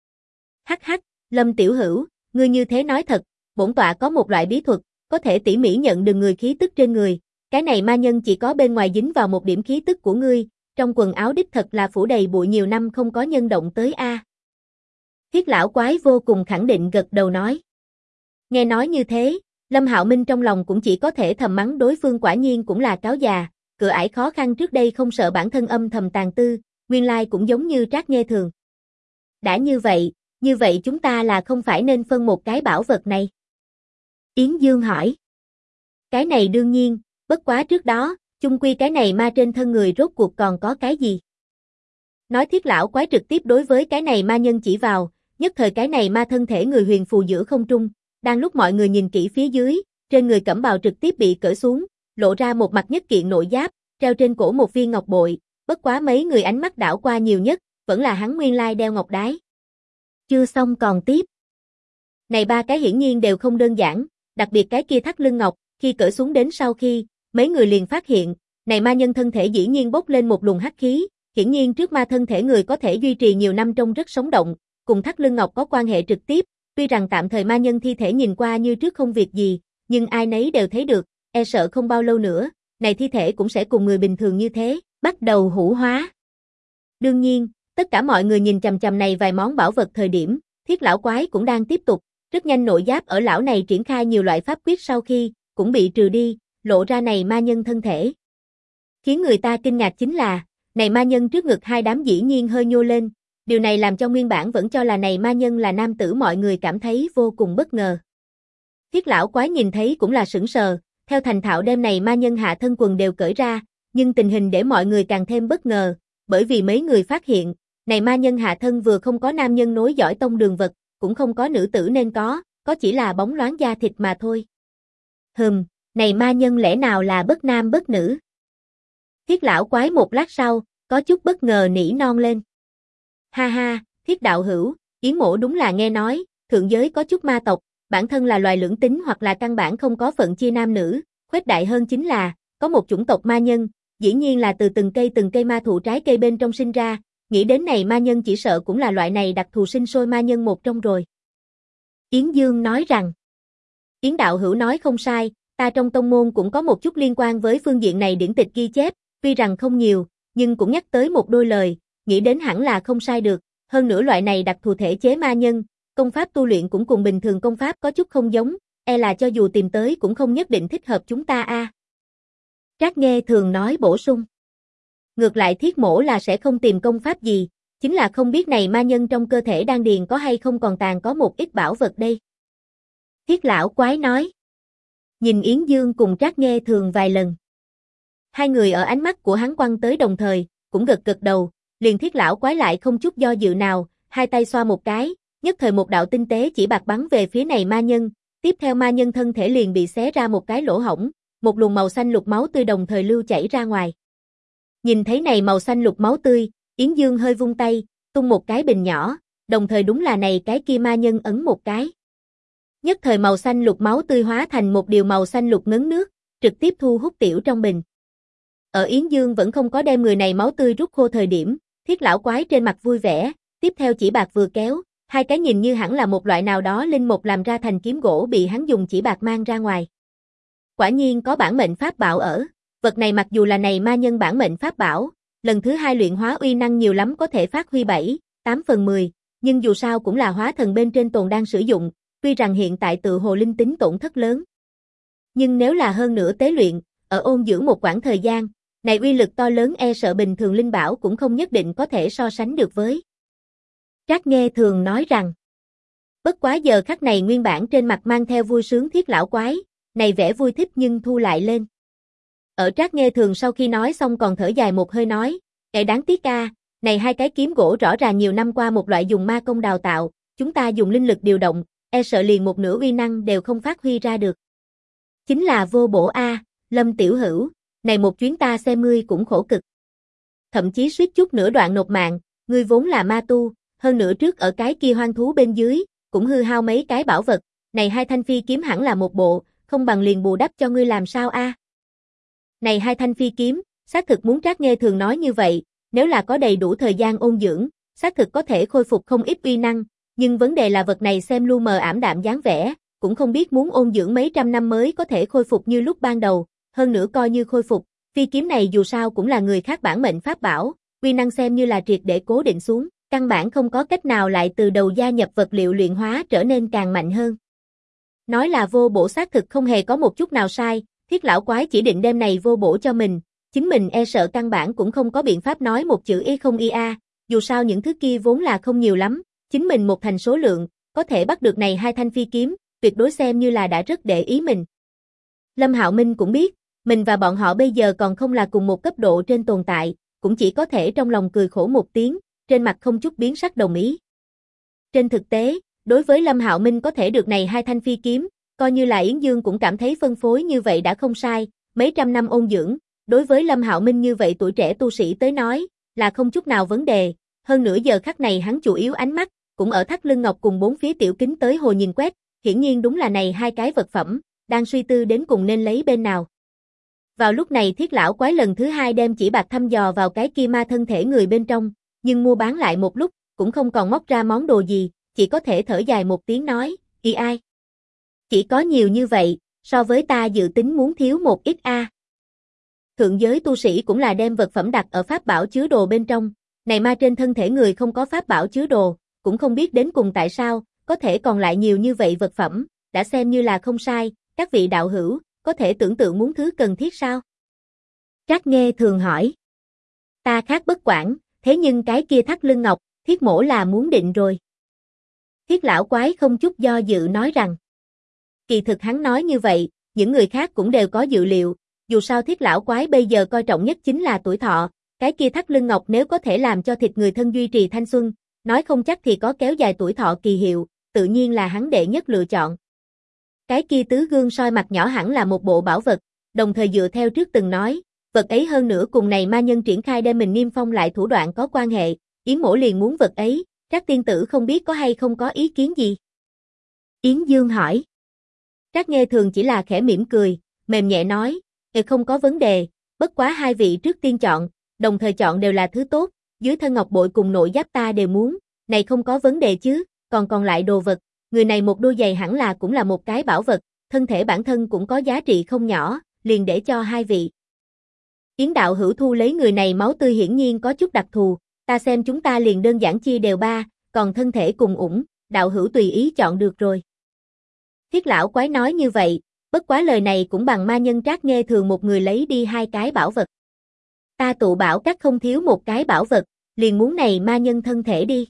Hắc hắc, Lâm tiểu hữu, ngươi như thế nói thật, bổn tọa có một loại bí thuật, có thể tỉ mỉ nhận được người khí tức trên người, cái này ma nhân chỉ có bên ngoài dính vào một điểm khí tức của ngươi, trong quần áo đích thật là phủ đầy bụi nhiều năm không có nhân động tới a. Thiết lão quái vô cùng khẳng định gật đầu nói. Nghe nói như thế, Lâm Hạo Minh trong lòng cũng chỉ có thể thầm mắng đối phương quả nhiên cũng là cáo già, cửa ải khó khăn trước đây không sợ bản thân âm thầm tàn tư, nguyên lai cũng giống như Trác Nghê Thường. Đã như vậy chúng ta là không phải nên phân một cái bảo vật này? Yến Dương hỏi. Cái này đương nhiên, bất quá trước đó, chung quy cái này ma trên thân người rốt cuộc còn có cái gì? Nói Thiết lão quái trực tiếp đối với cái này ma nhân chỉ vào, nhất thời cái này ma thân thể người huyền phù giữa không trung, đang lúc mọi người nhìn kỹ phía dưới, trên người cẩm bào trực tiếp bị cởi xuống, lộ ra một mặt nhất kiện nội giáp, treo trên cổ một viên ngọc bội, bất quá mấy người ánh mắt đảo qua nhiều nhất, vẫn là hắn nguyên lai đeo ngọc đái. Chưa xong còn tiếp. Này ba cái hiển nhiên đều không đơn giản, đặc biệt cái kia thắt lưng ngọc, khi cởi xuống đến sau khi, mấy người liền phát hiện, này ma nhân thân thể dĩ nhiên bốc lên một luồng hắc khí, hiển nhiên trước ma thân thể người có thể duy trì nhiều năm trong rất sống động, cùng thắt lưng ngọc có quan hệ trực tiếp, tuy rằng tạm thời ma nhân thi thể nhìn qua như trước không việc gì, nhưng ai nấy đều thấy được, e sợ không bao lâu nữa, này thi thể cũng sẽ cùng người bình thường như thế, bắt đầu hủ hóa. Đương nhiên, tất cả mọi người nhìn chằm chằm này vài món bảo vật thời điểm, Thiết lão quái cũng đang tiếp tục, rất nhanh nội giáp ở lão này triển khai nhiều loại pháp quyết sau khi, cũng bị trừ đi, lộ ra này ma nhân thân thể. Khiến người ta kinh ngạc chính là, này ma nhân trước ngực hai đám dĩ nhiên hơi nhô lên, điều này làm cho nguyên bản vẫn cho là này ma nhân là nam tử mọi người cảm thấy vô cùng bất ngờ. Thiết lão quái nhìn thấy cũng là sững sờ, theo thành thạo đem này ma nhân hạ thân quần đều cởi ra, nhưng tình hình để mọi người càng thêm bất ngờ, bởi vì mấy người phát hiện, này ma nhân hạ thân vừa không có nam nhân nối dõi tông đường vật, cũng không có nữ tử nên có chỉ là bóng loáng da thịt mà thôi. Này ma nhân lẽ nào là bất nam bất nữ? Thiết lão quái một lát sau, có chút bất ngờ nỉ non lên. Ha ha, Thiết đạo hữu, Yến mỗ đúng là nghe nói, thượng giới có chút ma tộc, bản thân là loài lưỡng tính hoặc là căn bản không có phận chia nam nữ, khuếch đại hơn chính là, có một chủng tộc ma nhân, dĩ nhiên là từ từng cây ma thụ trái cây bên trong sinh ra, nghĩ đến này ma nhân chỉ sợ cũng là loại này đặc thù sinh sôi ma nhân một trong rồi. Yến Dương nói rằng, Yến đạo hữu nói không sai, ta trong tông môn cũng có một chút liên quan với phương diện này điển tịch ghi chép, tuy rằng không nhiều, nhưng cũng nhắc tới một đôi lời, nghĩ đến hẳn là không sai được, hơn nữa loại này đặc thù thể chế ma nhân, công pháp tu luyện cũng cùng bình thường công pháp có chút không giống, e là cho dù tìm tới cũng không nhất định thích hợp chúng ta a. Trác Nghê thường nói bổ sung. Ngược lại Thiết Mổ là sẽ không tìm công pháp gì, chính là không biết này ma nhân trong cơ thể đan điền có hay không còn tàng có một ít bảo vật đây. Thiết lão quái nói. Nhìn Yến Dương cùng Trác Nghê thường vài lần. Hai người ở ánh mắt của hắn quăng tới đồng thời, cũng gật gật đầu, liền Thiết lão quái lại không chút do dự nào, hai tay xoa một cái, nhất thời một đạo tinh tế chỉ bạc bắn về phía này ma nhân, tiếp theo ma nhân thân thể liền bị xé ra một cái lỗ hổng, một luồng màu xanh lục máu tươi đồng thời lưu chảy ra ngoài. Nhìn thấy này màu xanh lục máu tươi, Yến Dương hơi vung tay, tung một cái bình nhỏ, đồng thời đúng là này cái kia ma nhân ấn một cái. Nhất thời màu xanh lục máu tươi hóa thành một điều màu xanh lục ngấn nước, trực tiếp thu hút tiểu trong bình. Ở Yến Dương vẫn không có đem người này máu tươi rút khô thời điểm, Thiết lão quái trên mặt vui vẻ, tiếp theo chỉ bạc vừa kéo, hai cái nhìn như hẳn là một loại nào đó linh mục làm ra thành kiếm gỗ bị hắn dùng chỉ bạc mang ra ngoài. Quả nhiên có bản mệnh pháp bảo ở, vật này mặc dù là này ma nhân bản mệnh pháp bảo, lần thứ hai luyện hóa uy năng nhiều lắm có thể phát huy 7-8/10, nhưng dù sao cũng là hóa thần bên trên tồn đang sử dụng, tuy rằng hiện tại tự hồ linh tính tổn thất lớn. Nhưng nếu là hơn nữa tế luyện, ở ôn dưỡng một quãng thời gian, này uy lực to lớn e sợ bình thường linh bảo cũng không nhất định có thể so sánh được với. Trác Nghê thường nói rằng, bất quá giờ khắc này nguyên bản trên mặt mang theo vui sướng Thiết lão quái, này vẻ vui thích nhưng thu lại lên. Ở Trác Nghê thường sau khi nói xong còn thở dài một hơi nói, đáng tiếc a, này hai cái kiếm gỗ rõ ràng nhiều năm qua một loại dùng ma công đào tạo, chúng ta dùng linh lực điều động, e sợ liền một nửa uy năng đều không phát huy ra được. Chính là vô bổ a, Lâm tiểu hữu, này một chuyến ta xem ngươi cũng khổ cực. Thậm chí suýt chút nữa đoạn nộp mạng, ngươi vốn là ma tu, hơn nữa trước ở cái kia hoang thú bên dưới, cũng hư hao mấy cái bảo vật, này hai thanh phi kiếm hẳn là một bộ, không bằng liền bù đắp cho ngươi làm sao a? Này hai thanh phi kiếm, xác thực muốn Trác Nghê thường nói như vậy, nếu là có đầy đủ thời gian ôn dưỡng, xác thực có thể khôi phục không ít uy năng, nhưng vấn đề là vật này xem lu mờ ảm đạm dáng vẻ, cũng không biết muốn ôn dưỡng mấy trăm năm mới có thể khôi phục như lúc ban đầu, hơn nữa coi như khôi phục, phi kiếm này dù sao cũng là người khác bản mệnh pháp bảo, uy năng xem như là triệt để cố định xuống, căn bản không có cách nào lại từ đầu gia nhập vật liệu luyện hóa trở nên càng mạnh hơn. Nói là vô bổ xác thực không hề có một chút nào sai, Thiết lão quái chỉ định đem này vô bổ cho mình, chính mình e sợ căn bản cũng không có biện pháp nói một chữ y không y a, dù sao những thứ kia vốn là không nhiều lắm, chính mình một thành số lượng, có thể bắt được này hai thanh phi kiếm, tuyệt đối xem như là đã rất để ý mình. Lâm Hạo Minh cũng biết, mình và bọn họ bây giờ còn không là cùng một cấp độ trên tồn tại, cũng chỉ có thể trong lòng cười khổ một tiếng, trên mặt không chút biến sắc đồng ý. Trên thực tế, đối với Lâm Hạo Minh có thể được này hai thanh phi kiếm, coi như là Yến Dương cũng cảm thấy phân phối như vậy đã không sai, mấy trăm năm ôn dưỡng, đối với Lâm Hạo Minh như vậy tuổi trẻ tu sĩ tới nói, là không chút nào vấn đề, hơn nữa giờ khắc này hắn chủ yếu ánh mắt, cũng ở thắt lưng ngọc cùng bốn phía tiểu kính tới hồi nhìn quét, hiển nhiên đúng là này hai cái vật phẩm, đang suy tư đến cùng nên lấy bên nào. Vào lúc này Thiết lão quái lần thứ hai đem chỉ bạc thăm dò vào cái kia ma thân thể người bên trong, nhưng mua bán lại một lúc, cũng không còn móc ra món đồ gì, chỉ có thể thở dài một tiếng nói, y ai. Chỉ có nhiều như vậy, so với ta dự tính muốn thiếu một ít a. Thượng giới tu sĩ cũng là đem vật phẩm đặt ở pháp bảo chứa đồ bên trong, này ma trên thân thể người không có pháp bảo chứa đồ, cũng không biết đến cùng tại sao, có thể còn lại nhiều như vậy vật phẩm, đã xem như là không sai, các vị đạo hữu, có thể tưởng tượng muốn thứ cần thiết sao? Trác Nghê thường hỏi. Ta khác bất quản, thế nhưng cái kia thắt lưng ngọc, Thiết mổ là muốn định rồi. Thiết lão quái không chút do dự nói rằng. Kỳ thực hắn nói như vậy, những người khác cũng đều có dự liệu, dù sao Thiết lão quái bây giờ coi trọng nhất chính là tuổi thọ, cái kia thắt lưng ngọc nếu có thể làm cho thịt người thân duy trì thanh xuân, nói không chắc thì có kéo dài tuổi thọ kỳ hiệu, tự nhiên là hắn đệ nhất lựa chọn. Cái kia tứ gương soi mặt nhỏ hẳn là một bộ bảo vật, đồng thời dựa theo trước từng nói, vật ấy hơn nữa cùng này ma nhân triển khai đem mình niêm phong lại thủ đoạn có quan hệ, Yến mổ liền muốn vật ấy, Trác tiên tử không biết có hay không có ý kiến gì. Yến Dương hỏi. Trác Nghê Thường chỉ là khẽ mỉm cười, mềm nhẹ nói, không có vấn đề, bất quá hai vị trước tiên chọn, đồng thời chọn đều là thứ tốt, dưới thân ngọc bội cùng nội giáp ta đều muốn, này không có vấn đề chứ, còn lại đồ vật, người này một đôi giày hẳn là cũng là một cái bảo vật, thân thể bản thân cũng có giá trị không nhỏ, liền để cho hai vị. Yến đạo hữu thu lấy người này máu tươi hiển nhiên có chút đặc thù, ta xem chúng ta liền đơn giản chia đều ba, còn thân thể cùng ủng, đạo hữu tùy ý chọn được rồi. Thiết lão quái nói như vậy, bất quá lời này cũng bằng ma nhân Trác Nghê Thường một người lấy đi hai cái bảo vật. Ta tụ bảo các không thiếu một cái bảo vật, liền muốn này ma nhân thân thể đi.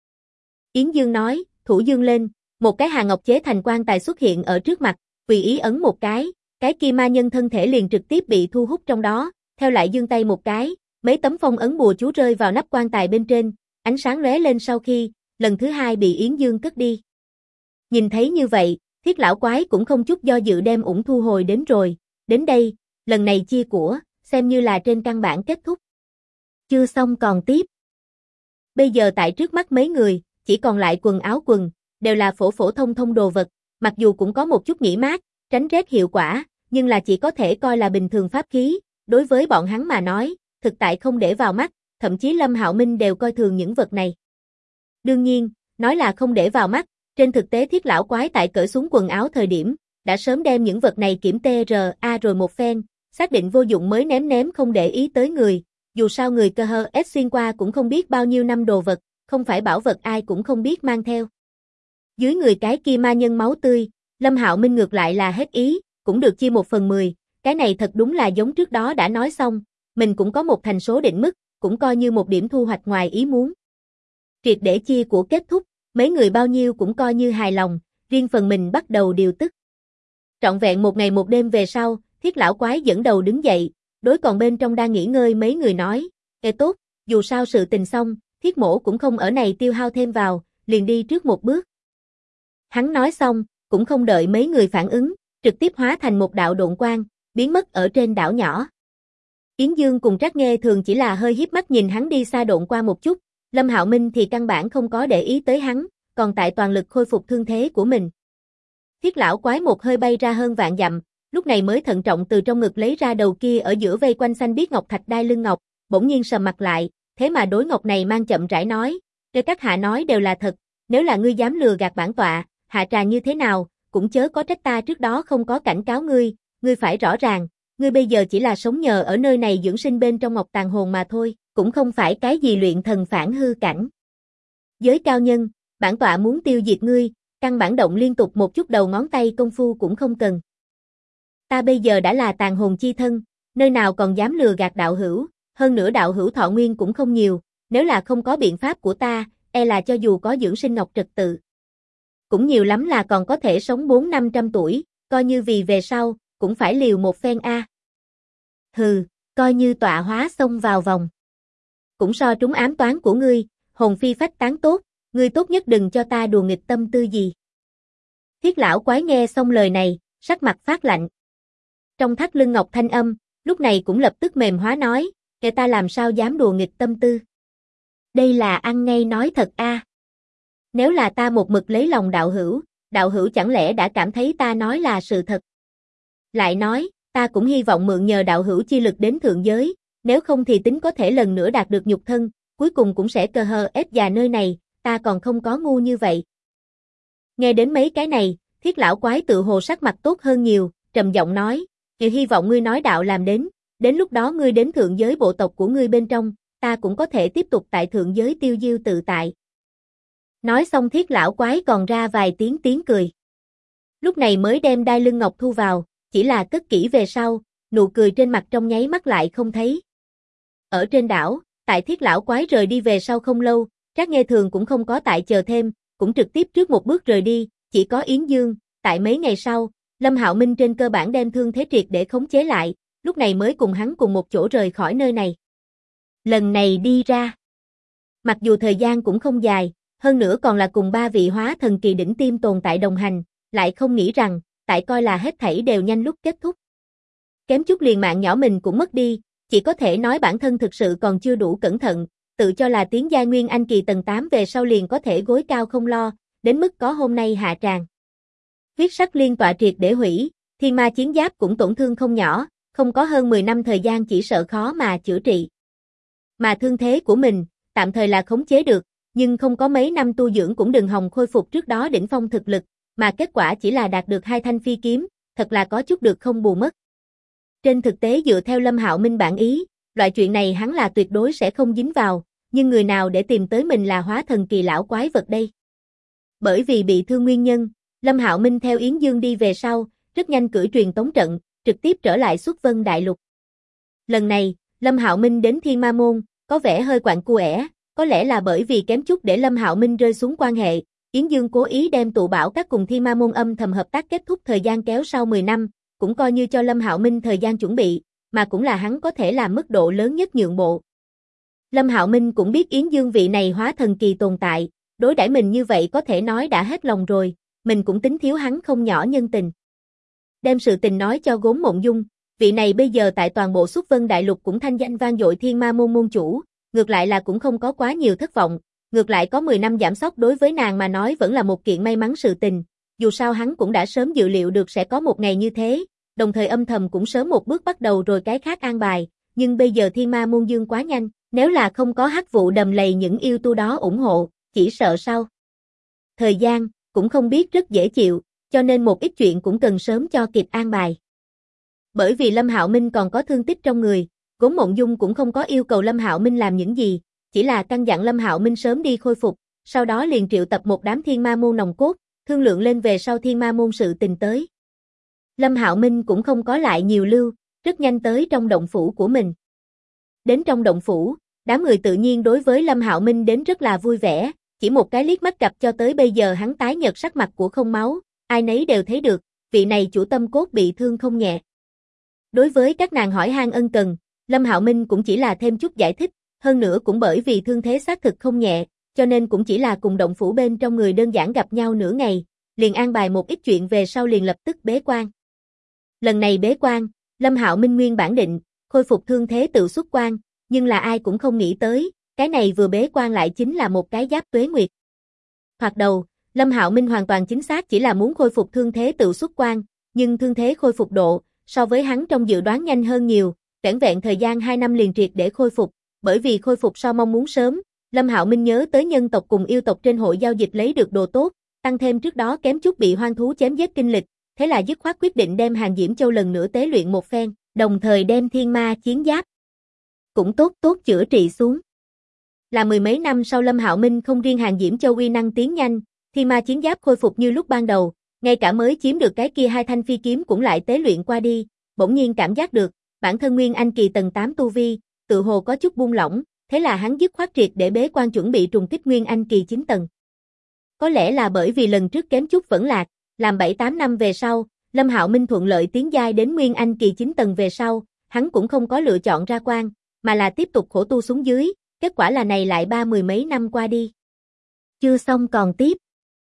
Yến Dương nói, thủ dương lên, một cái hàng ngọc chế thành quan tài xuất hiện ở trước mặt, tùy ý ấn một cái kia ma nhân thân thể liền trực tiếp bị thu hút trong đó, theo lại dương tay một cái, mấy tấm phong ấn bùa chú rơi vào nắp quan tài bên trên, ánh sáng lóe lên sau khi, lần thứ hai bị Yến Dương cất đi. Nhìn thấy như vậy, Thiết lão quái cũng không chút do dự đem ủng thu hồi đến rồi, đến đây, lần này chia của, xem như là trên căn bản kết thúc. Chưa xong còn tiếp. Bây giờ tại trước mắt mấy người, chỉ còn lại quần áo quần, đều là phổ phổ thông thông đồ vật, mặc dù cũng có một chút nghỉ mát, tránh rét hiệu quả, nhưng là chỉ có thể coi là bình thường pháp khí, đối với bọn hắn mà nói, thực tại không để vào mắt, thậm chí Lâm Hạo Minh đều coi thường những vật này. Đương nhiên, nói là không để vào mắt, trên thực tế Thiết lão quái tại cởi xuống quần áo thời điểm, đã sớm đem những vật này kiểm TRA rồi một phen, xác định vô dụng mới ném không để ý tới người, dù sao người cơ hơ ép xuyên qua cũng không biết bao nhiêu năm đồ vật, không phải bảo vật ai cũng không biết mang theo. Dưới người cái kia ma nhân máu tươi, Lâm Hạo Minh ngược lại là hết ý, cũng được chia 1/10, cái này thật đúng là giống trước đó đã nói xong, mình cũng có một thành số định mức, cũng coi như một điểm thu hoạch ngoài ý muốn. Triệt để chia của kết thúc, mấy người bao nhiêu cũng coi như hài lòng, riêng phần mình bắt đầu điều tức. Trọn vẹn một ngày một đêm về sau, Thiết lão quái dẫn đầu đứng dậy, đối còn bên trong đang nghỉ ngơi mấy người nói, tốt, dù sao sự tình xong, Thiết mổ cũng không ở này tiêu hao thêm vào, liền đi trước một bước. Hắn nói xong, cũng không đợi mấy người phản ứng, trực tiếp hóa thành một đạo độn quang, biến mất ở trên đảo nhỏ. Yến Dương cùng Trác Nghê Thường chỉ là hơi híp mắt nhìn hắn đi xa độn qua một chút, Lâm Hạo Minh thì căn bản không có để ý tới hắn, còn tại toàn lực khôi phục thương thế của mình. Thiết lão quái một hơi bay ra hơn vạn dặm, lúc này mới thận trọng từ trong ngực lấy ra đầu kia ở giữa vây quanh xanh biếc ngọc thạch đai lưng ngọc, bỗng nhiên sầm mặt lại, thế mà đối ngọc này mang chậm rãi nói, các hạ nói đều là thật, nếu là ngươi dám lừa gạt bản tọa, hạ trà như thế nào, cũng chớ có trách ta trước đó không có cảnh cáo ngươi, ngươi phải rõ ràng, ngươi bây giờ chỉ là sống nhờ ở nơi này dưỡng sinh bên trong ngọc tàn hồn mà thôi, cũng không phải cái gì luyện thần phản hư cảnh. Giới cao nhân, bản tọa muốn tiêu diệt ngươi, căn bản động liên tục một chút đầu ngón tay công phu cũng không cần. Ta bây giờ đã là tàn hồn chi thân, nơi nào còn dám lừa gạt đạo hữu, hơn nữa đạo hữu thọ nguyên cũng không nhiều, nếu là không có biện pháp của ta, e là cho dù có dưỡng sinh ngọc trật tự, cũng nhiều lắm là còn có thể sống 400-500 tuổi, coi như vì về sau, cũng phải liều một phen a. Hừ, coi như tọa hóa xông vào vòng. Cũng so trúng ám toán của ngươi, hồn phi phách tán tốt, ngươi tốt nhất đừng cho ta đùa nghịch tâm tư gì. Thiết lão quái nghe xong lời này, sắc mặt phát lạnh. Trong thắt lưng ngọc thanh âm, lúc này cũng lập tức mềm hóa nói, kẻ ta làm sao dám đùa nghịch tâm tư. Đây là ăn ngay nói thật a. Nếu là ta một mực lấy lòng đạo hữu chẳng lẽ đã cảm thấy ta nói là sự thật. Lại nói, ta cũng hy vọng mượn nhờ đạo hữu chi lực đến thượng giới, nếu không thì tính có thể lần nữa đạt được nhục thân, cuối cùng cũng sẽ cơ hờ ép già nơi này, ta còn không có ngu như vậy. Nghe đến mấy cái này, Thiết lão quái tự hồ sắc mặt tốt hơn nhiều, trầm giọng nói, hy vọng ngươi nói đạo làm đến lúc đó ngươi đến thượng giới bộ tộc của ngươi bên trong, ta cũng có thể tiếp tục tại thượng giới tiêu diêu tự tại. Nói xong Thiết lão quái còn ra vài tiếng cười. Lúc này mới đem đai lưng ngọc thu vào, chỉ là cất kỹ về sau, nụ cười trên mặt trong nháy mắt lại không thấy. Ở trên đảo, tại Thiết lão quái rời đi về sau không lâu, Trác Nghê Thường cũng không có tại chờ thêm, cũng trực tiếp trước một bước rời đi, chỉ có Yến Dương, tại mấy ngày sau, Lâm Hạo Minh trên cơ bản đem thương thế triệt để khống chế lại, lúc này mới cùng hắn cùng một chỗ rời khỏi nơi này. Lần này đi ra, mặc dù thời gian cũng không dài, hơn nữa còn là cùng ba vị hóa thần kỳ đỉnh tiêm tồn tại đồng hành, lại không nghĩ rằng, tại coi là hết thảy đều nhanh lúc kết thúc. Kém chút liền mạng nhỏ mình cũng mất đi, chỉ có thể nói bản thân thực sự còn chưa đủ cẩn thận, tự cho là tiến giai Nguyên Anh kỳ tầng 8 về sau liền có thể gối cao không lo, đến mức có hôm nay hạ tràng. Huyết sắc liên tọa triệt để hủy, thiên ma chiến giáp cũng tổn thương không nhỏ, không có hơn 10 năm thời gian chỉ sợ khó mà chữa trị. Mà thương thế của mình, tạm thời là khống chế được, nhưng không có mấy năm tu dưỡng cũng đừng hòng khôi phục trước đó đỉnh phong thực lực, mà kết quả chỉ là đạt được 2 thanh phi kiếm, thật là có chút được không bù mất. Trên thực tế dựa theo Lâm Hạo Minh bản ý, loại chuyện này hắn là tuyệt đối sẽ không dính vào, nhưng người nào để tìm tới mình là hóa thần kỳ lão quái vật đây. Bởi vì bị thương nguyên nhân, Lâm Hạo Minh theo Yến Dương đi về sau, rất nhanh cưỡi truyền tống trận, trực tiếp trở lại Xuất Vân Đại Lục. Lần này, Lâm Hạo Minh đến Thiên Ma Môn, có vẻ hơi quạnh quẻ, có lẽ là bởi vì kém chút để Lâm Hạo Minh rơi xuống quan hệ, Yến Dương cố ý đem tụ bảo các cùng Thiên Ma Môn âm thầm hợp tác kết thúc thời gian kéo sau 10 năm, cũng coi như cho Lâm Hạo Minh thời gian chuẩn bị, mà cũng là hắn có thể làm mức độ lớn nhất nhượng bộ. Lâm Hạo Minh cũng biết Yến Dương vị này hóa thần kỳ tồn tại, đối đãi mình như vậy có thể nói đã hết lòng rồi, mình cũng tính thiếu hắn không nhỏ nhân tình. Đem sự tình nói cho Gốm Mộng Dung, vị này bây giờ tại toàn bộ Xuất Vân Đại Lục cũng thanh danh vang dội Thiên Ma Môn môn chủ, ngược lại là cũng không có quá nhiều thất vọng, ngược lại có 10 năm giảm sóc đối với nàng mà nói vẫn là một kiện may mắn sự tình, dù sao hắn cũng đã sớm dự liệu được sẽ có một ngày như thế, đồng thời âm thầm cũng sớm một bước bắt đầu rồi cái khác an bài, nhưng bây giờ Thiên Ma Môn Dương quá nhanh, nếu là không có hắc vụ đầm lầy những yêu tu đó ủng hộ, chỉ sợ sau thời gian, cũng không biết rất dễ chịu, cho nên một ít chuyện cũng cần sớm cho kịp an bài. Bởi vì Lâm Hạo Minh còn có thương tích trong người, Gốm Mộng Dung cũng không có yêu cầu Lâm Hạo Minh làm những gì, chỉ là căn dặn Lâm Hạo Minh sớm đi khôi phục, sau đó liền triệu tập một đám Thiên Ma Môn nòng cốt, thương lượng lên về sau Thiên Ma Môn sự tình tới. Lâm Hạo Minh cũng không có lại nhiều lưu, rất nhanh tới trong động phủ của mình. Đến trong động phủ, đám người tự nhiên đối với Lâm Hạo Minh đến rất là vui vẻ, chỉ một cái liếc mắt gặp cho tới bây giờ hắn tái nhợt sắc mặt của không máu, ai nấy đều thấy được, vị này chủ tâm cốt bị thương không nhẹ. Đối với các nàng hỏi han ân cần, Lâm Hạo Minh cũng chỉ là thêm chút giải thích, hơn nữa cũng bởi vì thương thế xác thực không nhẹ, cho nên cũng chỉ là cùng động phủ bên trong người đơn giản gặp nhau nửa ngày, liền an bài một ít chuyện về sau liền lập tức bế quan. Lần này bế quan, Lâm Hạo Minh nguyên bản định, khôi phục thương thế tự xuất quan, nhưng là ai cũng không nghĩ tới, cái này vừa bế quan lại chính là một cái giáp tuế nguyệt. Thoạt đầu, Lâm Hạo Minh hoàn toàn chính xác chỉ là muốn khôi phục thương thế tự xuất quan, nhưng thương thế khôi phục độ, so với hắn trong dự đoán nhanh hơn nhiều, vẻn vẹn thời gian 2 năm liền triệt để khôi phục, bởi vì khôi phục so mong muốn sớm, Lâm Hạo Minh nhớ tới nhân tộc cùng yêu tộc trên hội giao dịch lấy được đồ tốt, tăng thêm trước đó kém chút bị hoang thú chém giết kinh lịch, thế là dứt khoát quyết định đem Hàng Diễm Châu lần nữa tế luyện một phen, đồng thời đem Thiên Ma chiến giáp cũng tốt chữa trị xuống. Là mười mấy năm sau Lâm Hạo Minh không riêng Hàng Diễm Châu uy năng tiến nhanh, Thiên Ma chiến giáp khôi phục như lúc ban đầu, ngay cả mới chiếm được cái kia 2 thanh phi kiếm cũng lại tế luyện qua đi, bỗng nhiên cảm giác được, bản thân Nguyên Anh kỳ tầng 8 tu vi, tự hồ có chút buông lỏng, thế là hắn dứt khoát triệt để bế quan chuẩn bị trùng kích Nguyên Anh kỳ 9 tầng. Có lẽ là bởi vì lần trước kém chút vẫn lạc, làm 7-8 năm về sau, Lâm Hạo Minh thuận lợi tiến giai đến Nguyên Anh kỳ 9 tầng về sau, hắn cũng không có lựa chọn ra quan, mà là tiếp tục khổ tu xuống dưới, kết quả là này lại 30 mấy năm qua đi. Chưa xong còn tiếp.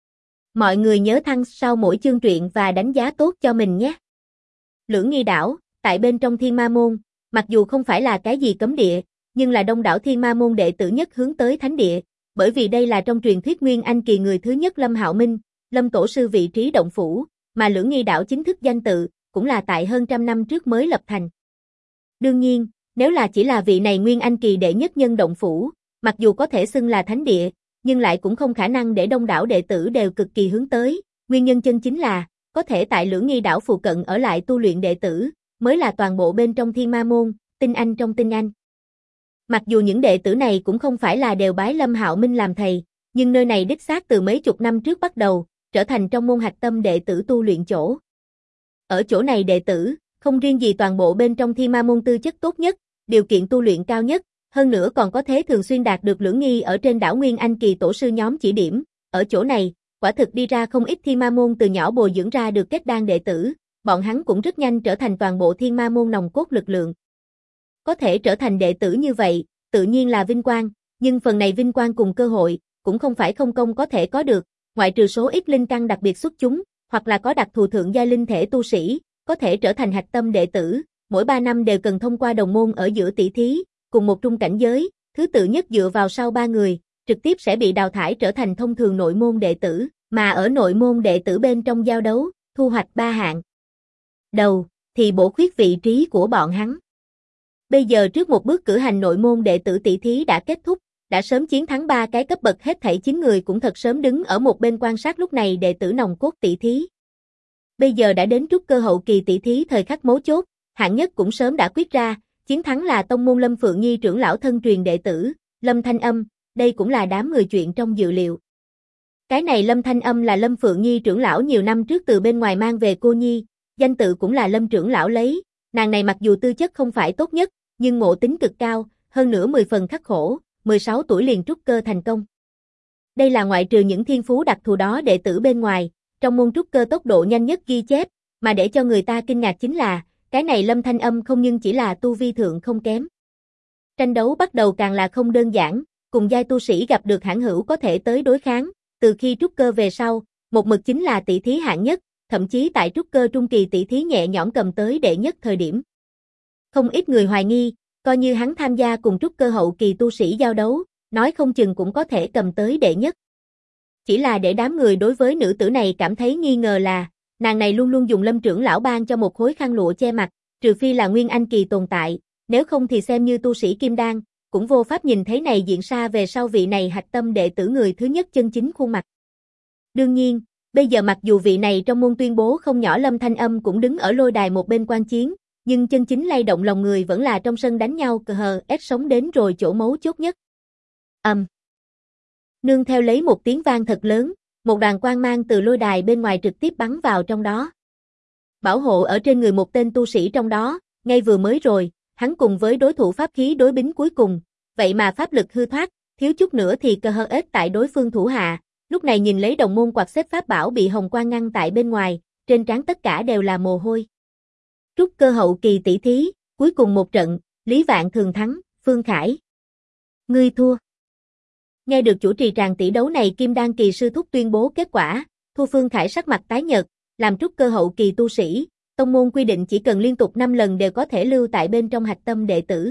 Mọi người nhớ thăng sau mỗi chương truyện và đánh giá tốt cho mình nhé. Lưỡng Nghi đảo, tại bên trong Thiên Ma Môn, mặc dù không phải là cái gì cấm địa, nhưng là đông đảo Thiên Ma Môn đệ tử nhất hướng tới thánh địa, bởi vì đây là trong truyền thuyết Nguyên Anh kỳ người thứ nhất Lâm Hạo Minh, Lâm tổ sư vị trí động phủ, mà Lưỡng Nghi đảo chính thức danh tự, cũng là tại hơn trăm năm trước mới lập thành. Đương nhiên, nếu là chỉ là vị này Nguyên Anh kỳ đệ nhất nhân động phủ, mặc dù có thể xưng là thánh địa, nhưng lại cũng không khả năng để đông đảo đệ tử đều cực kỳ hướng tới, nguyên nhân chân chính là, có thể tại Lưỡng Nghi đảo phụ cận ở lại tu luyện đệ tử, mới là toàn bộ bên trong Thiên Ma Môn, tinh anh trong tinh anh. Mặc dù những đệ tử này cũng không phải là đều bái Lâm Hạo Minh làm thầy, nhưng nơi này đích xác từ mấy chục năm trước bắt đầu, trở thành trong môn hạch tâm đệ tử tu luyện chỗ. Ở chỗ này đệ tử, không riêng gì toàn bộ bên trong Thiên Ma Môn tư chất tốt nhất, điều kiện tu luyện cao nhất, hơn nữa còn có thể thường xuyên đạt được Lưỡng Nghi ở trên đảo Nguyên Anh kỳ tổ sư nhóm chỉ điểm, ở chỗ này, quả thực đi ra không ít Thiên Ma Môn từ nhỏ bồi dưỡng ra được kết đan đệ tử, bọn hắn cũng rất nhanh trở thành toàn bộ Thiên Ma Môn nòng cốt lực lượng. Có thể trở thành đệ tử như vậy, tự nhiên là vinh quang, nhưng phần này vinh quang cùng cơ hội, cũng không phải không công có thể có được, ngoại trừ số ít linh căn đặc biệt xuất chúng, hoặc là có đặc thù thượng giai linh thể tu sĩ, có thể trở thành hạch tâm đệ tử, mỗi 3 năm đều cần thông qua đồng môn ở giữa tỷ thí, cùng một trung cảnh giới, thứ tự nhất dựa vào sau 3 người, trực tiếp sẽ bị đào thải trở thành thông thường nội môn đệ tử, mà ở nội môn đệ tử bên trong giao đấu, thu hoạch 3 hạng. Đầu, thì bổ khuyết vị trí của bọn hắn. Bây giờ trước một bước cử hành nội môn đệ tử tỷ thí đã kết thúc, đã sớm chiến thắng 3 cái cấp bậc hết thảy 9 người cũng thật sớm đứng ở một bên quan sát lúc này đệ tử nòng cốt tỷ thí. Bây giờ đã đến trúc cơ hậu kỳ tỷ thí thời khắc mấu chốt, hạng nhất cũng sớm đã quyết ra, chiến thắng là tông môn Lâm Phượng Nhi trưởng lão thân truyền đệ tử, Lâm Thanh Âm, đây cũng là đám người chuyện trong dự liệu. Cái này Lâm Thanh Âm là Lâm Phượng Nhi trưởng lão nhiều năm trước từ bên ngoài mang về cô nhi, danh tự cũng là Lâm trưởng lão lấy, nàng này mặc dù tư chất không phải tốt nhất, nhưng ngộ tính cực cao, hơn nữa 10 phần khắc khổ, 16 tuổi liền trúc cơ thành công. Đây là ngoại trừ những thiên phú đặc thù đó đệ tử bên ngoài, trong môn trúc cơ tốc độ nhanh nhất ghi chép, mà để cho người ta kinh ngạc chính là, cái này Lâm Thanh Âm không nhưng chỉ là tu vi thượng không kém. Tranh đấu bắt đầu càng là không đơn giản, cùng giai tu sĩ gặp được hãn hữu có thể tới đối kháng, từ khi trúc cơ về sau, một mực chính là tỷ thí hạng nhất, thậm chí tại trúc cơ trung kỳ tỷ thí nhẹ nhõm cầm tới đệ nhất thời điểm. Không ít người hoài nghi, coi như hắn tham gia cùng trúc cơ hậu kỳ tu sĩ giao đấu, nói không chừng cũng có thể cầm tới đệ nhất. Chỉ là để đám người đối với nữ tử này cảm thấy nghi ngờ là, nàng này luôn luôn dùng Lâm trưởng lão ban cho một khối khăn lụa che mặt, trừ phi là nguyên anh kỳ tồn tại, nếu không thì xem như tu sĩ kim đan, cũng vô pháp nhìn thấy này diện xa về sau vị này hạch tâm đệ tử người thứ nhất chân chính khuôn mặt. Đương nhiên, bây giờ mặc dù vị này trong môn tuyên bố không nhỏ Lâm Thanh Âm cũng đứng ở lôi đài một bên quan chiến, nhưng chân chính lay động lòng người vẫn là trong sân đánh nhau cờ hờ ép sống đến rồi chỗ mấu chốt nhất. Nương theo lấy một tiếng vang thật lớn, một đoàn quang mang từ lôi đài bên ngoài trực tiếp bắn vào trong đó. Bảo hộ ở trên người một tên tu sĩ trong đó, ngay vừa mới rồi, hắn cùng với đối thủ pháp khí đối bính cuối cùng, vậy mà pháp lực hư thoát, thiếu chút nữa thì cờ hờ ết tại đối phương thủ hạ, lúc này nhìn lấy đồng môn quạt xếp pháp bảo bị hồng quang ngăn tại bên ngoài, trên trán tất cả đều là mồ hôi. Trúc cơ hậu kỳ tỷ thí, cuối cùng một trận, Lý Vạn Thường thắng, Phương Khải. Ngươi thua. Nghe được chủ trì tràng tỷ đấu này Kim Đan kỳ sư thúc tuyên bố kết quả, thua Phương Khải sắc mặt tái nhợt, làm trúc cơ hậu kỳ tu sĩ, tông môn quy định chỉ cần liên tục 5 lần đều có thể lưu tại bên trong hạch tâm đệ tử.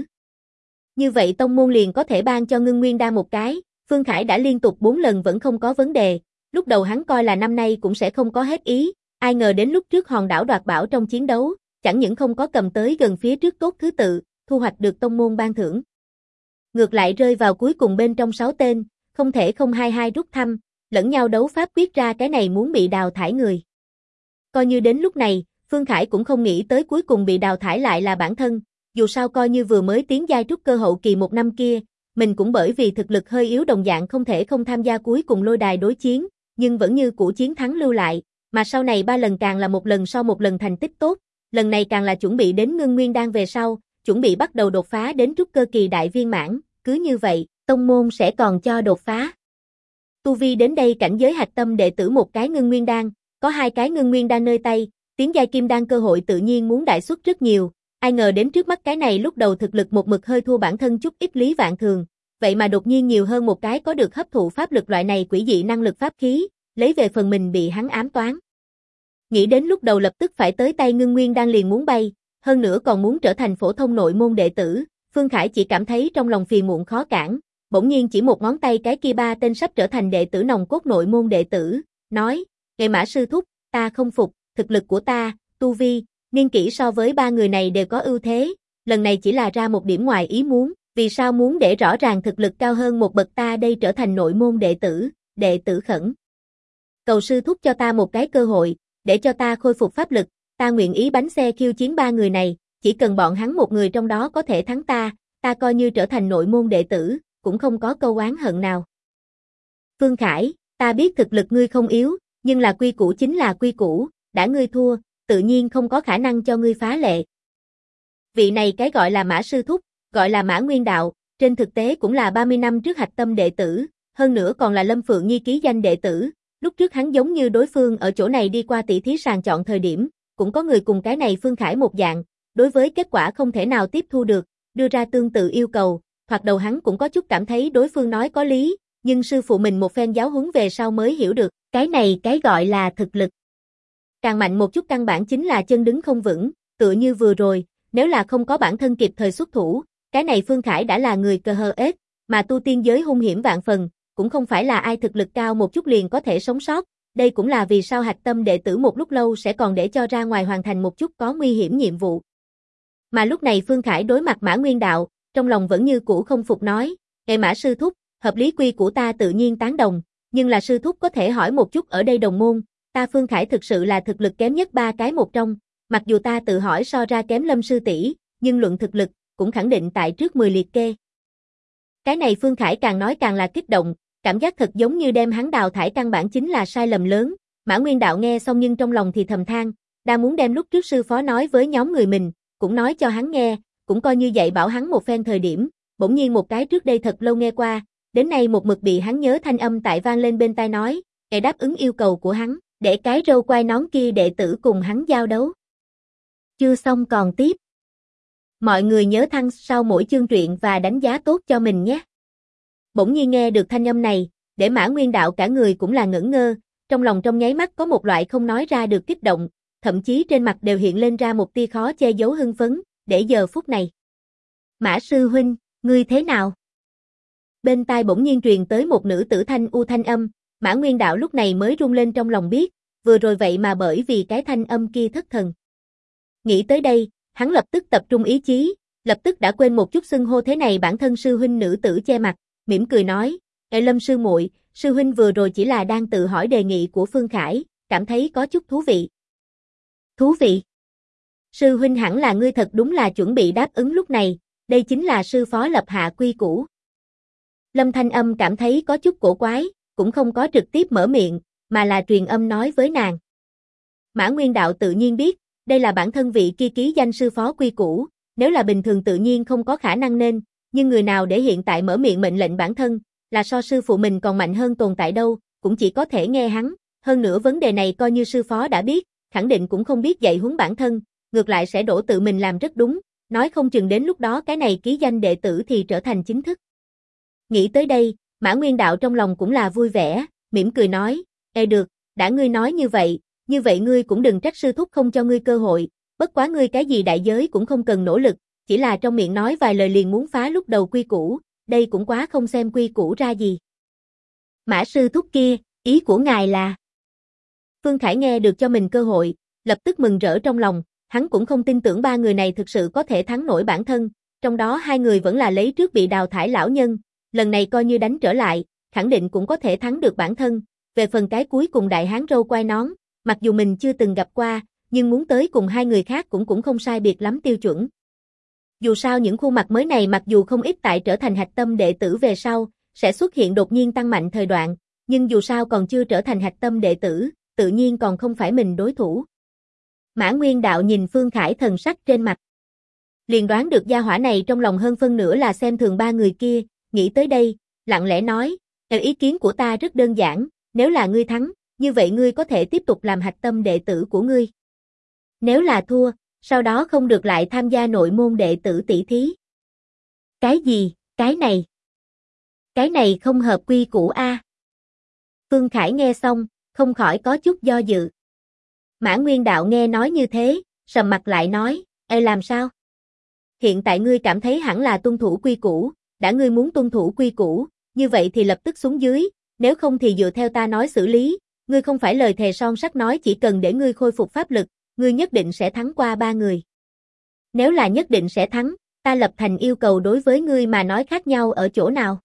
Như vậy tông môn liền có thể ban cho ngưng nguyên đan một cái, Phương Khải đã liên tục 4 lần vẫn không có vấn đề, lúc đầu hắn coi là năm nay cũng sẽ không có hết ý, ai ngờ đến lúc trước hòn đảo đoạt bảo trong chiến đấu, chẳng những không có cầm tới gần phía trước tốt thứ tự, thu hoạch được tông môn ban thưởng. Ngược lại rơi vào cuối cùng bên trong 6 tên, không thể không hai rút thăm, lẫn nhau đấu pháp quyết ra cái này muốn bị đào thải người. Coi như đến lúc này, Phương Khải cũng không nghĩ tới cuối cùng bị đào thải lại là bản thân, dù sao coi như vừa mới tiến giai trúc cơ hậu kỳ một năm kia, mình cũng bởi vì thực lực hơi yếu đồng dạng không thể không tham gia cuối cùng lôi đài đối chiến, nhưng vẫn như cũ chiến thắng lưu lại, mà sau này 3 lần càng là một lần sau một lần thành tích tốt, lần này càng là chuẩn bị đến ngưng nguyên đan về sau, chuẩn bị bắt đầu đột phá đến trúc cơ kỳ đại viên mãn, cứ như vậy, tông môn sẽ còn cho đột phá. Tu vi đến đây cảnh giới hạch tâm đệ tử một cái ngưng nguyên đan, có 2 cái ngưng nguyên đan nơi tay, tiến giai kim đan cơ hội tự nhiên muốn đại suất rất nhiều, ai ngờ đến trước mắt cái này lúc đầu thực lực một mực hơi thua bản thân chút ít Lý Vạn Thường, vậy mà đột nhiên nhiều hơn một cái có được hấp thụ pháp lực loại này quỷ dị năng lực pháp khí, lấy về phần mình bị hắn ám toán. Nghĩ đến lúc đầu lập tức phải tới tay ngưng nguyên đan liền muốn bay, hơn nữa còn muốn trở thành phổ thông nội môn đệ tử, Phương Khải chỉ cảm thấy trong lòng phiền muộn khó cản, bỗng nhiên chỉ một ngón tay cái kia 3 tên sắp trở thành đệ tử nòng cốt nội môn đệ tử, nói, Nghệ Mã sư thúc, ta không phục, thực lực của ta, tu vi, niên kỷ so với 3 người này đều có ưu thế, lần này chỉ là ra một điểm ngoài ý muốn, vì sao muốn để rõ ràng thực lực cao hơn một bậc ta đây trở thành nội môn đệ tử khẩn. Cầu sư thúc cho ta một cái cơ hội, để cho ta khôi phục pháp lực, ta nguyện ý bánh xe khiêu chiến 3 người này, chỉ cần bọn hắn một người trong đó có thể thắng ta coi như trở thành nội môn đệ tử, cũng không có câu oán hận nào. Phương Khải, ta biết thực lực ngươi không yếu, nhưng là quy củ chính là quy củ, đã ngươi thua, tự nhiên không có khả năng cho ngươi phá lệ. Vị này cái gọi là Mã sư thúc, gọi là Mã Nguyên Đạo, trên thực tế cũng là 30 năm trước hạch tâm đệ tử, hơn nữa còn là Lâm Phượng Nhi ký danh đệ tử, lúc trước hắn giống như đối phương ở chỗ này đi qua tỷ thí sàng chọn thời điểm, cũng có người cùng cái này Phương Khải một dạng, đối với kết quả không thể nào tiếp thu được, đưa ra tương tự yêu cầu, thoạt đầu hắn cũng có chút cảm thấy đối phương nói có lý, nhưng sư phụ mình một phen giáo huấn về sau mới hiểu được, cái này cái gọi là thực lực. Càng mạnh một chút căn bản chính là chân đứng không vững, tựa như vừa rồi, nếu là không có bản thân kịp thời xuất thủ, cái này Phương Khải đã là người cờ hờ ết, mà tu tiên giới hung hiểm vạn phần, cũng không phải là ai thực lực cao một chút liền có thể sống sót, đây cũng là vì sao hạch tâm đệ tử một lúc lâu sẽ còn để cho ra ngoài hoàn thành một chút có nguy hiểm nhiệm vụ. Mà lúc này Phương Khải đối mặt Mã Nguyên Đạo, trong lòng vẫn như cũ không phục nói, Mã sư thúc, hợp lý quy của ta tự nhiên tán đồng, nhưng là sư thúc có thể hỏi một chút ở đây đồng môn, ta Phương Khải thực sự là thực lực kém nhất 3 cái một trong, mặc dù ta tự hỏi so ra kém Lâm sư tỷ, nhưng luận thực lực, cũng khẳng định tại trước 10 liệt kê. Cái này Phương Khải càng nói càng là kích động, cảm giác thật giống như đem hắn đào thải căn bản chính là sai lầm lớn. Mã Nguyên Đạo nghe xong nhưng trong lòng thì thầm than, đang muốn đem lúc trước sư phó nói với nhóm người mình, cũng nói cho hắn nghe, cũng coi như dạy bảo hắn một phen thời điểm, bỗng nhiên một cái trước đây thật lâu nghe qua, đến nay một mực bị hắn nhớ thanh âm tại vang lên bên tai nói, để đáp ứng yêu cầu của hắn, để cái râu quai nón kia đệ tử cùng hắn giao đấu. Chưa xong còn tiếp. Mọi người nhớ thăng sau mỗi chương truyện và đánh giá tốt cho mình nhé. Bỗng nhiên nghe được thanh âm này, để Mã Nguyên Đạo cả người cũng là ngẩn ngơ, trong lòng trong nháy mắt có một loại không nói ra được kích động, thậm chí trên mặt đều hiện lên ra một tia khó che giấu hưng phấn, để giờ phút này. Mã sư huynh, ngươi thế nào? Bên tai bỗng nhiên truyền tới một nữ tử thanh u thanh âm, Mã Nguyên Đạo lúc này mới rung lên trong lòng biết, vừa rồi vậy mà bởi vì cái thanh âm kia thất thần. Nghĩ tới đây, hắn lập tức tập trung ý chí, lập tức đã quên một chút xưng hô thế này bản thân sư huynh nữ tử che mặt, mỉm cười nói, Lâm sư muội, sư huynh vừa rồi chỉ là đang tự hỏi đề nghị của Phương Khải, cảm thấy có chút thú vị. Thú vị? Sư huynh hẳn là ngươi thật đúng là chuẩn bị đáp ứng lúc này, đây chính là sư phó lập hạ quy củ. Lâm Thanh Âm cảm thấy có chút cổ quái, cũng không có trực tiếp mở miệng, mà là truyền âm nói với nàng. Mã Nguyên Đạo tự nhiên biết, đây là bản thân vị kia ký danh sư phó quy củ, nếu là bình thường tự nhiên không có khả năng nên, nhưng người nào để hiện tại mở miệng mệnh lệnh bản thân, là so sư phụ mình còn mạnh hơn tồn tại đâu, cũng chỉ có thể nghe hắn, hơn nữa vấn đề này coi như sư phó đã biết, khẳng định cũng không biết dạy huấn bản thân, ngược lại sẽ đổ tự mình làm rất đúng, nói không chừng đến lúc đó cái này ký danh đệ tử thì trở thành chính thức. Nghĩ tới đây, Mã Nguyên Đạo trong lòng cũng là vui vẻ, mỉm cười nói, được, đã ngươi nói như vậy ngươi cũng đừng trách sư thúc không cho ngươi cơ hội, bất quá ngươi cái gì đại giới cũng không cần nỗ lực, chỉ là trong miệng nói vài lời liền muốn phá lúc đầu quy củ, đây cũng quá không xem quy củ ra gì. Mã sư thúc kia, ý của ngài là... Phương Khải nghe được cho mình cơ hội, lập tức mừng rỡ trong lòng, hắn cũng không tin tưởng ba người này thực sự có thể thắng nổi bản thân, trong đó hai người vẫn là lấy trước bị đào thải lão nhân, lần này coi như đánh trở lại, khẳng định cũng có thể thắng được bản thân, về phần cái cuối cùng đại hán râu quai nón, mặc dù mình chưa từng gặp qua, nhưng muốn tới cùng hai người khác cũng không sai biệt lắm tiêu chuẩn. Dù sao những khuôn mặt mới này mặc dù không ít tại trở thành hạch tâm đệ tử về sau, sẽ xuất hiện đột nhiên tăng mạnh thời đoạn, nhưng dù sao còn chưa trở thành hạch tâm đệ tử, tự nhiên còn không phải mình đối thủ. Mã Nguyên Đạo nhìn Phương Khải thần sắc trên mặt. Liền đoán được gia hỏa này trong lòng hơn phân nửa là xem thường ba người kia, nghĩ tới đây, lặng lẽ nói, ý kiến của ta rất đơn giản, nếu là ngươi thắng, như vậy ngươi có thể tiếp tục làm hạch tâm đệ tử của ngươi. Nếu là thua, sau đó không được lại tham gia nội môn đệ tử tỷ thí. Cái gì, cái này? Cái này không hợp quy củ a. Phương Khải nghe xong, không khỏi có chút do dự. Mã Nguyên Đạo nghe nói như thế, sầm mặt lại nói, làm sao? Hiện tại ngươi cảm thấy hẳn là tuân thủ quy củ, đã ngươi muốn tuân thủ quy củ, như vậy thì lập tức xuống dưới, nếu không thì dựa theo ta nói xử lý, ngươi không phải lời thề son sắt nói chỉ cần để ngươi khôi phục pháp lực, ngươi nhất định sẽ thắng qua ba người. Nếu là nhất định sẽ thắng, ta lập thành yêu cầu đối với ngươi mà nói khác nhau ở chỗ nào?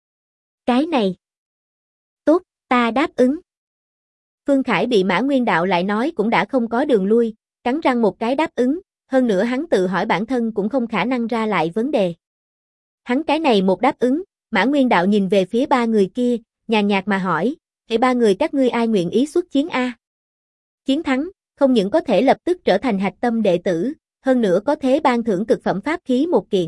Cái này. Tốt, ta đáp ứng. Phương Khải bị Mã Nguyên Đạo lại nói cũng đã không có đường lui, cắn răng một cái đáp ứng, hơn nữa hắn tự hỏi bản thân cũng không khả năng ra lại vấn đề. Hắn cái này một đáp ứng, Mã Nguyên Đạo nhìn về phía ba người kia, nhàn nhạt mà hỏi, ba người các ngươi ai nguyện ý xuất chiến a? Chiến thắng, không những có thể lập tức trở thành hạch tâm đệ tử, hơn nữa có thế ban thưởng cực phẩm pháp khí một kiện.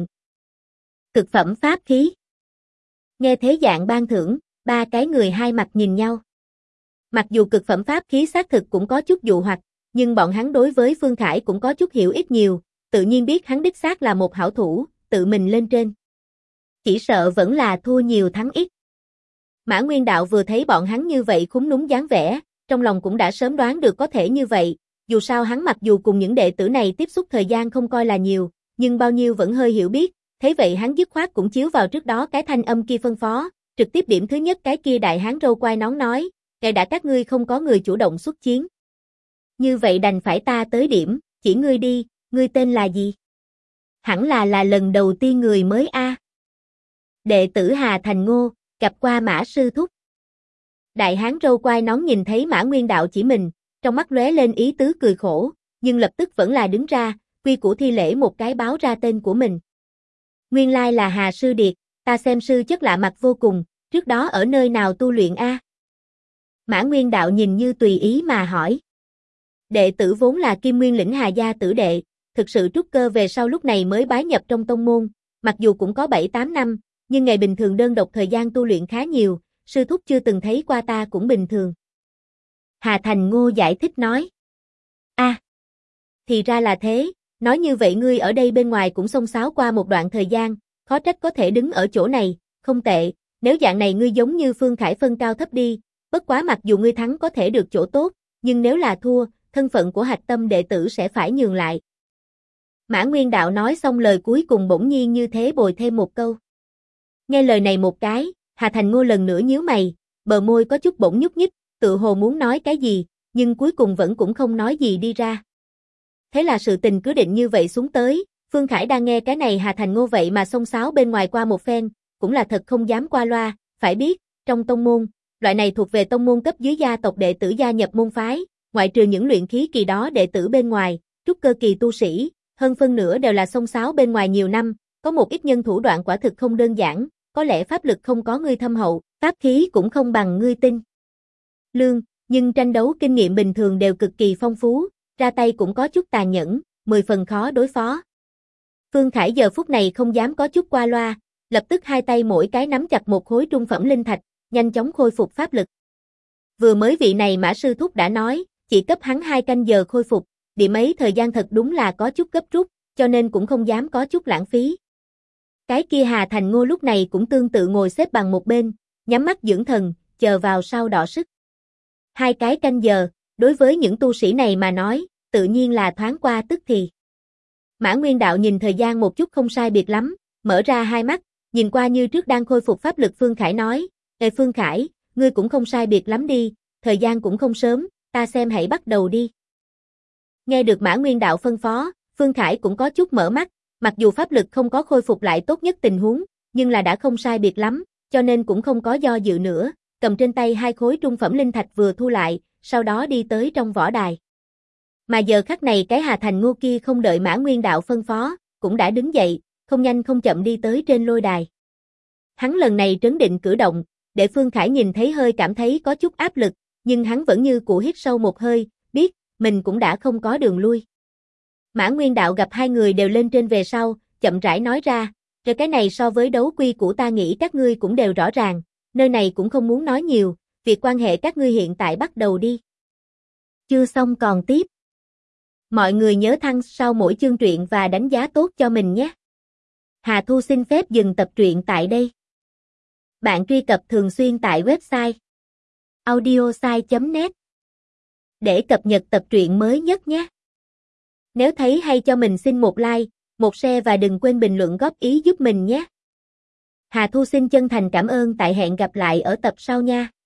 Cực phẩm pháp khí. Nghe thế dạng ban thưởng, ba cái người hai mặt nhìn nhau. Mặc dù cực phẩm pháp khí xác thực cũng có chút dụ hoặc, nhưng bọn hắn đối với Phương Khải cũng có chút hiểu ít nhiều, tự nhiên biết hắn đích xác là một hảo thủ, tự mình lên trên. Chỉ sợ vẫn là thua nhiều thắng ít. Mã Nguyên Đạo vừa thấy bọn hắn như vậy khúm núm dáng vẻ, trong lòng cũng đã sớm đoán được có thể như vậy, dù sao hắn mặc dù cùng những đệ tử này tiếp xúc thời gian không coi là nhiều, nhưng bao nhiêu vẫn hơi hiểu biết, thế vậy hắn dứt khoát cũng chiếu vào trước đó cái thanh âm kia phân phó, trực tiếp điểm thứ nhất cái kia đại hán râu quai nón nói, Kể đã các ngươi không có người chủ động xuất chiến. Như vậy đành phải ta tới điểm, chỉ ngươi đi, ngươi tên là gì? Hẳn là lần đầu tiên người mới a. Đệ tử Hà Thành Ngô, gặp qua Mã sư thúc. Đại hán râu quai nón nhìn thấy Mã Nguyên Đạo chỉ mình, trong mắt lóe lên ý tứ cười khổ, nhưng lập tức vẫn là đứng ra, quy củ thi lễ một cái báo ra tên của mình. Nguyên lai là Hà Sư Điệt, ta xem sư chất lạ mặt vô cùng, trước đó ở nơi nào tu luyện a? Mã Nguyên Đạo nhìn như tùy ý mà hỏi. Đệ tử vốn là Kim Nguyên lĩnh Hà gia tử đệ, thực sự trúc cơ về sau lúc này mới bái nhập trong tông môn, mặc dù cũng có 7-8 năm, nhưng ngày bình thường đơn độc thời gian tu luyện khá nhiều, sư thúc chưa từng thấy qua ta cũng bình thường. Hà Thành Ngô giải thích nói. Thì ra là thế, nói như vậy ngươi ở đây bên ngoài cũng xông xáo qua một đoạn thời gian, khó trách có thể đứng ở chỗ này, không tệ, nếu dạng này ngươi giống như Phương Khải phân cao thấp đi, bất quá mặc dù ngươi thắng có thể được chỗ tốt, nhưng nếu là thua, thân phận của hạch tâm đệ tử sẽ phải nhường lại. Mã Nguyên Đạo nói xong lời cuối cùng bỗng nhiên như thế bồi thêm một câu. Nghe lời này một cái, Hà Thành Ngô lần nữa nhíu mày, bờ môi có chút bỗng nhúc nhích, tự hồ muốn nói cái gì, nhưng cuối cùng vẫn cũng không nói gì đi ra. Thế là sự tình cứ định như vậy xuống tới, Phương Khải đang nghe cái này Hà Thành Ngô vậy mà xông xáo bên ngoài qua một phen, cũng là thật không dám qua loa, phải biết, trong tông môn, loại này thuộc về tông môn cấp dưới gia tộc đệ tử gia nhập môn phái, ngoại trừ những luyện khí kỳ đó đệ tử bên ngoài, trúc cơ kỳ tu sĩ, hơn phân nửa đều là xông xáo bên ngoài nhiều năm, có một ít nhân thủ đoạn quả thực không đơn giản, có lẽ pháp lực không có ngươi thâm hậu, pháp khí cũng không bằng ngươi tinh lương, nhưng tranh đấu kinh nghiệm bình thường đều cực kỳ phong phú, ra tay cũng có chút tàn nhẫn, 10 phần khó đối phó. Phương Khải giờ phút này không dám có chút qua loa, lập tức hai tay mỗi cái nắm chặt một khối trung phẩm linh thạch, nhanh chóng khôi phục pháp lực. Vừa mới vị này Mã sư thúc đã nói, chỉ cấp hắn 2 canh giờ khôi phục, điểm ấy thời gian thật đúng là có chút gấp rút, cho nên cũng không dám có chút lãng phí. Cái kia Hà Thành Ngô lúc này cũng tương tự ngồi xếp bằng một bên, nhắm mắt dưỡng thần, chờ vào sau đọ sức. 2 cái canh giờ, đối với những tu sĩ này mà nói, tự nhiên là thoáng qua tức thì. Mã Nguyên Đạo nhìn thời gian một chút không sai biệt lắm, mở ra hai mắt, nhìn qua như trước đang khôi phục pháp lực Phương Khải nói, Ê Phương Khải, ngươi cũng không sai biệt lắm đi, thời gian cũng không sớm, ta xem hãy bắt đầu đi. Nghe được Mã Nguyên Đạo phân phó, Phương Khải cũng có chút mở mắt, mặc dù pháp lực không có khôi phục lại tốt nhất tình huống, nhưng là đã không sai biệt lắm, cho nên cũng không có do dự nữa, cầm trên tay 2 khối trung phẩm linh thạch vừa thu lại, sau đó đi tới trong võ đài. Mà giờ khắc này cái Hà Thành Ngô kia không đợi Mã Nguyên Đạo phân phó, cũng đã đứng dậy, không nhanh không chậm đi tới trên lôi đài. Hắn lần này trấn định cử động, để Phương Khải nhìn thấy hơi cảm thấy có chút áp lực, nhưng hắn vẫn như cũ hít sâu một hơi, biết, mình cũng đã không có đường lui. Mã Nguyên Đạo gặp hai người đều lên trên về sau, chậm rãi nói ra, rồi cái này so với đấu quy của ta nghĩ các ngươi cũng đều rõ ràng, nơi này cũng không muốn nói nhiều, việc quan hệ các ngươi hiện tại bắt đầu đi. Chưa xong còn tiếp. Mọi người nhớ thăng sau mỗi chương truyện và đánh giá tốt cho mình nhé. Hà Thu xin phép dừng tập truyện tại đây. Bạn truy cập thường xuyên tại website audiosai.net để cập nhật tập truyện mới nhất nhé. Nếu thấy hay cho mình xin một like, một share và đừng quên bình luận góp ý giúp mình nhé. Hà Thu xin chân thành cảm ơn, tại hẹn gặp lại ở tập sau nha.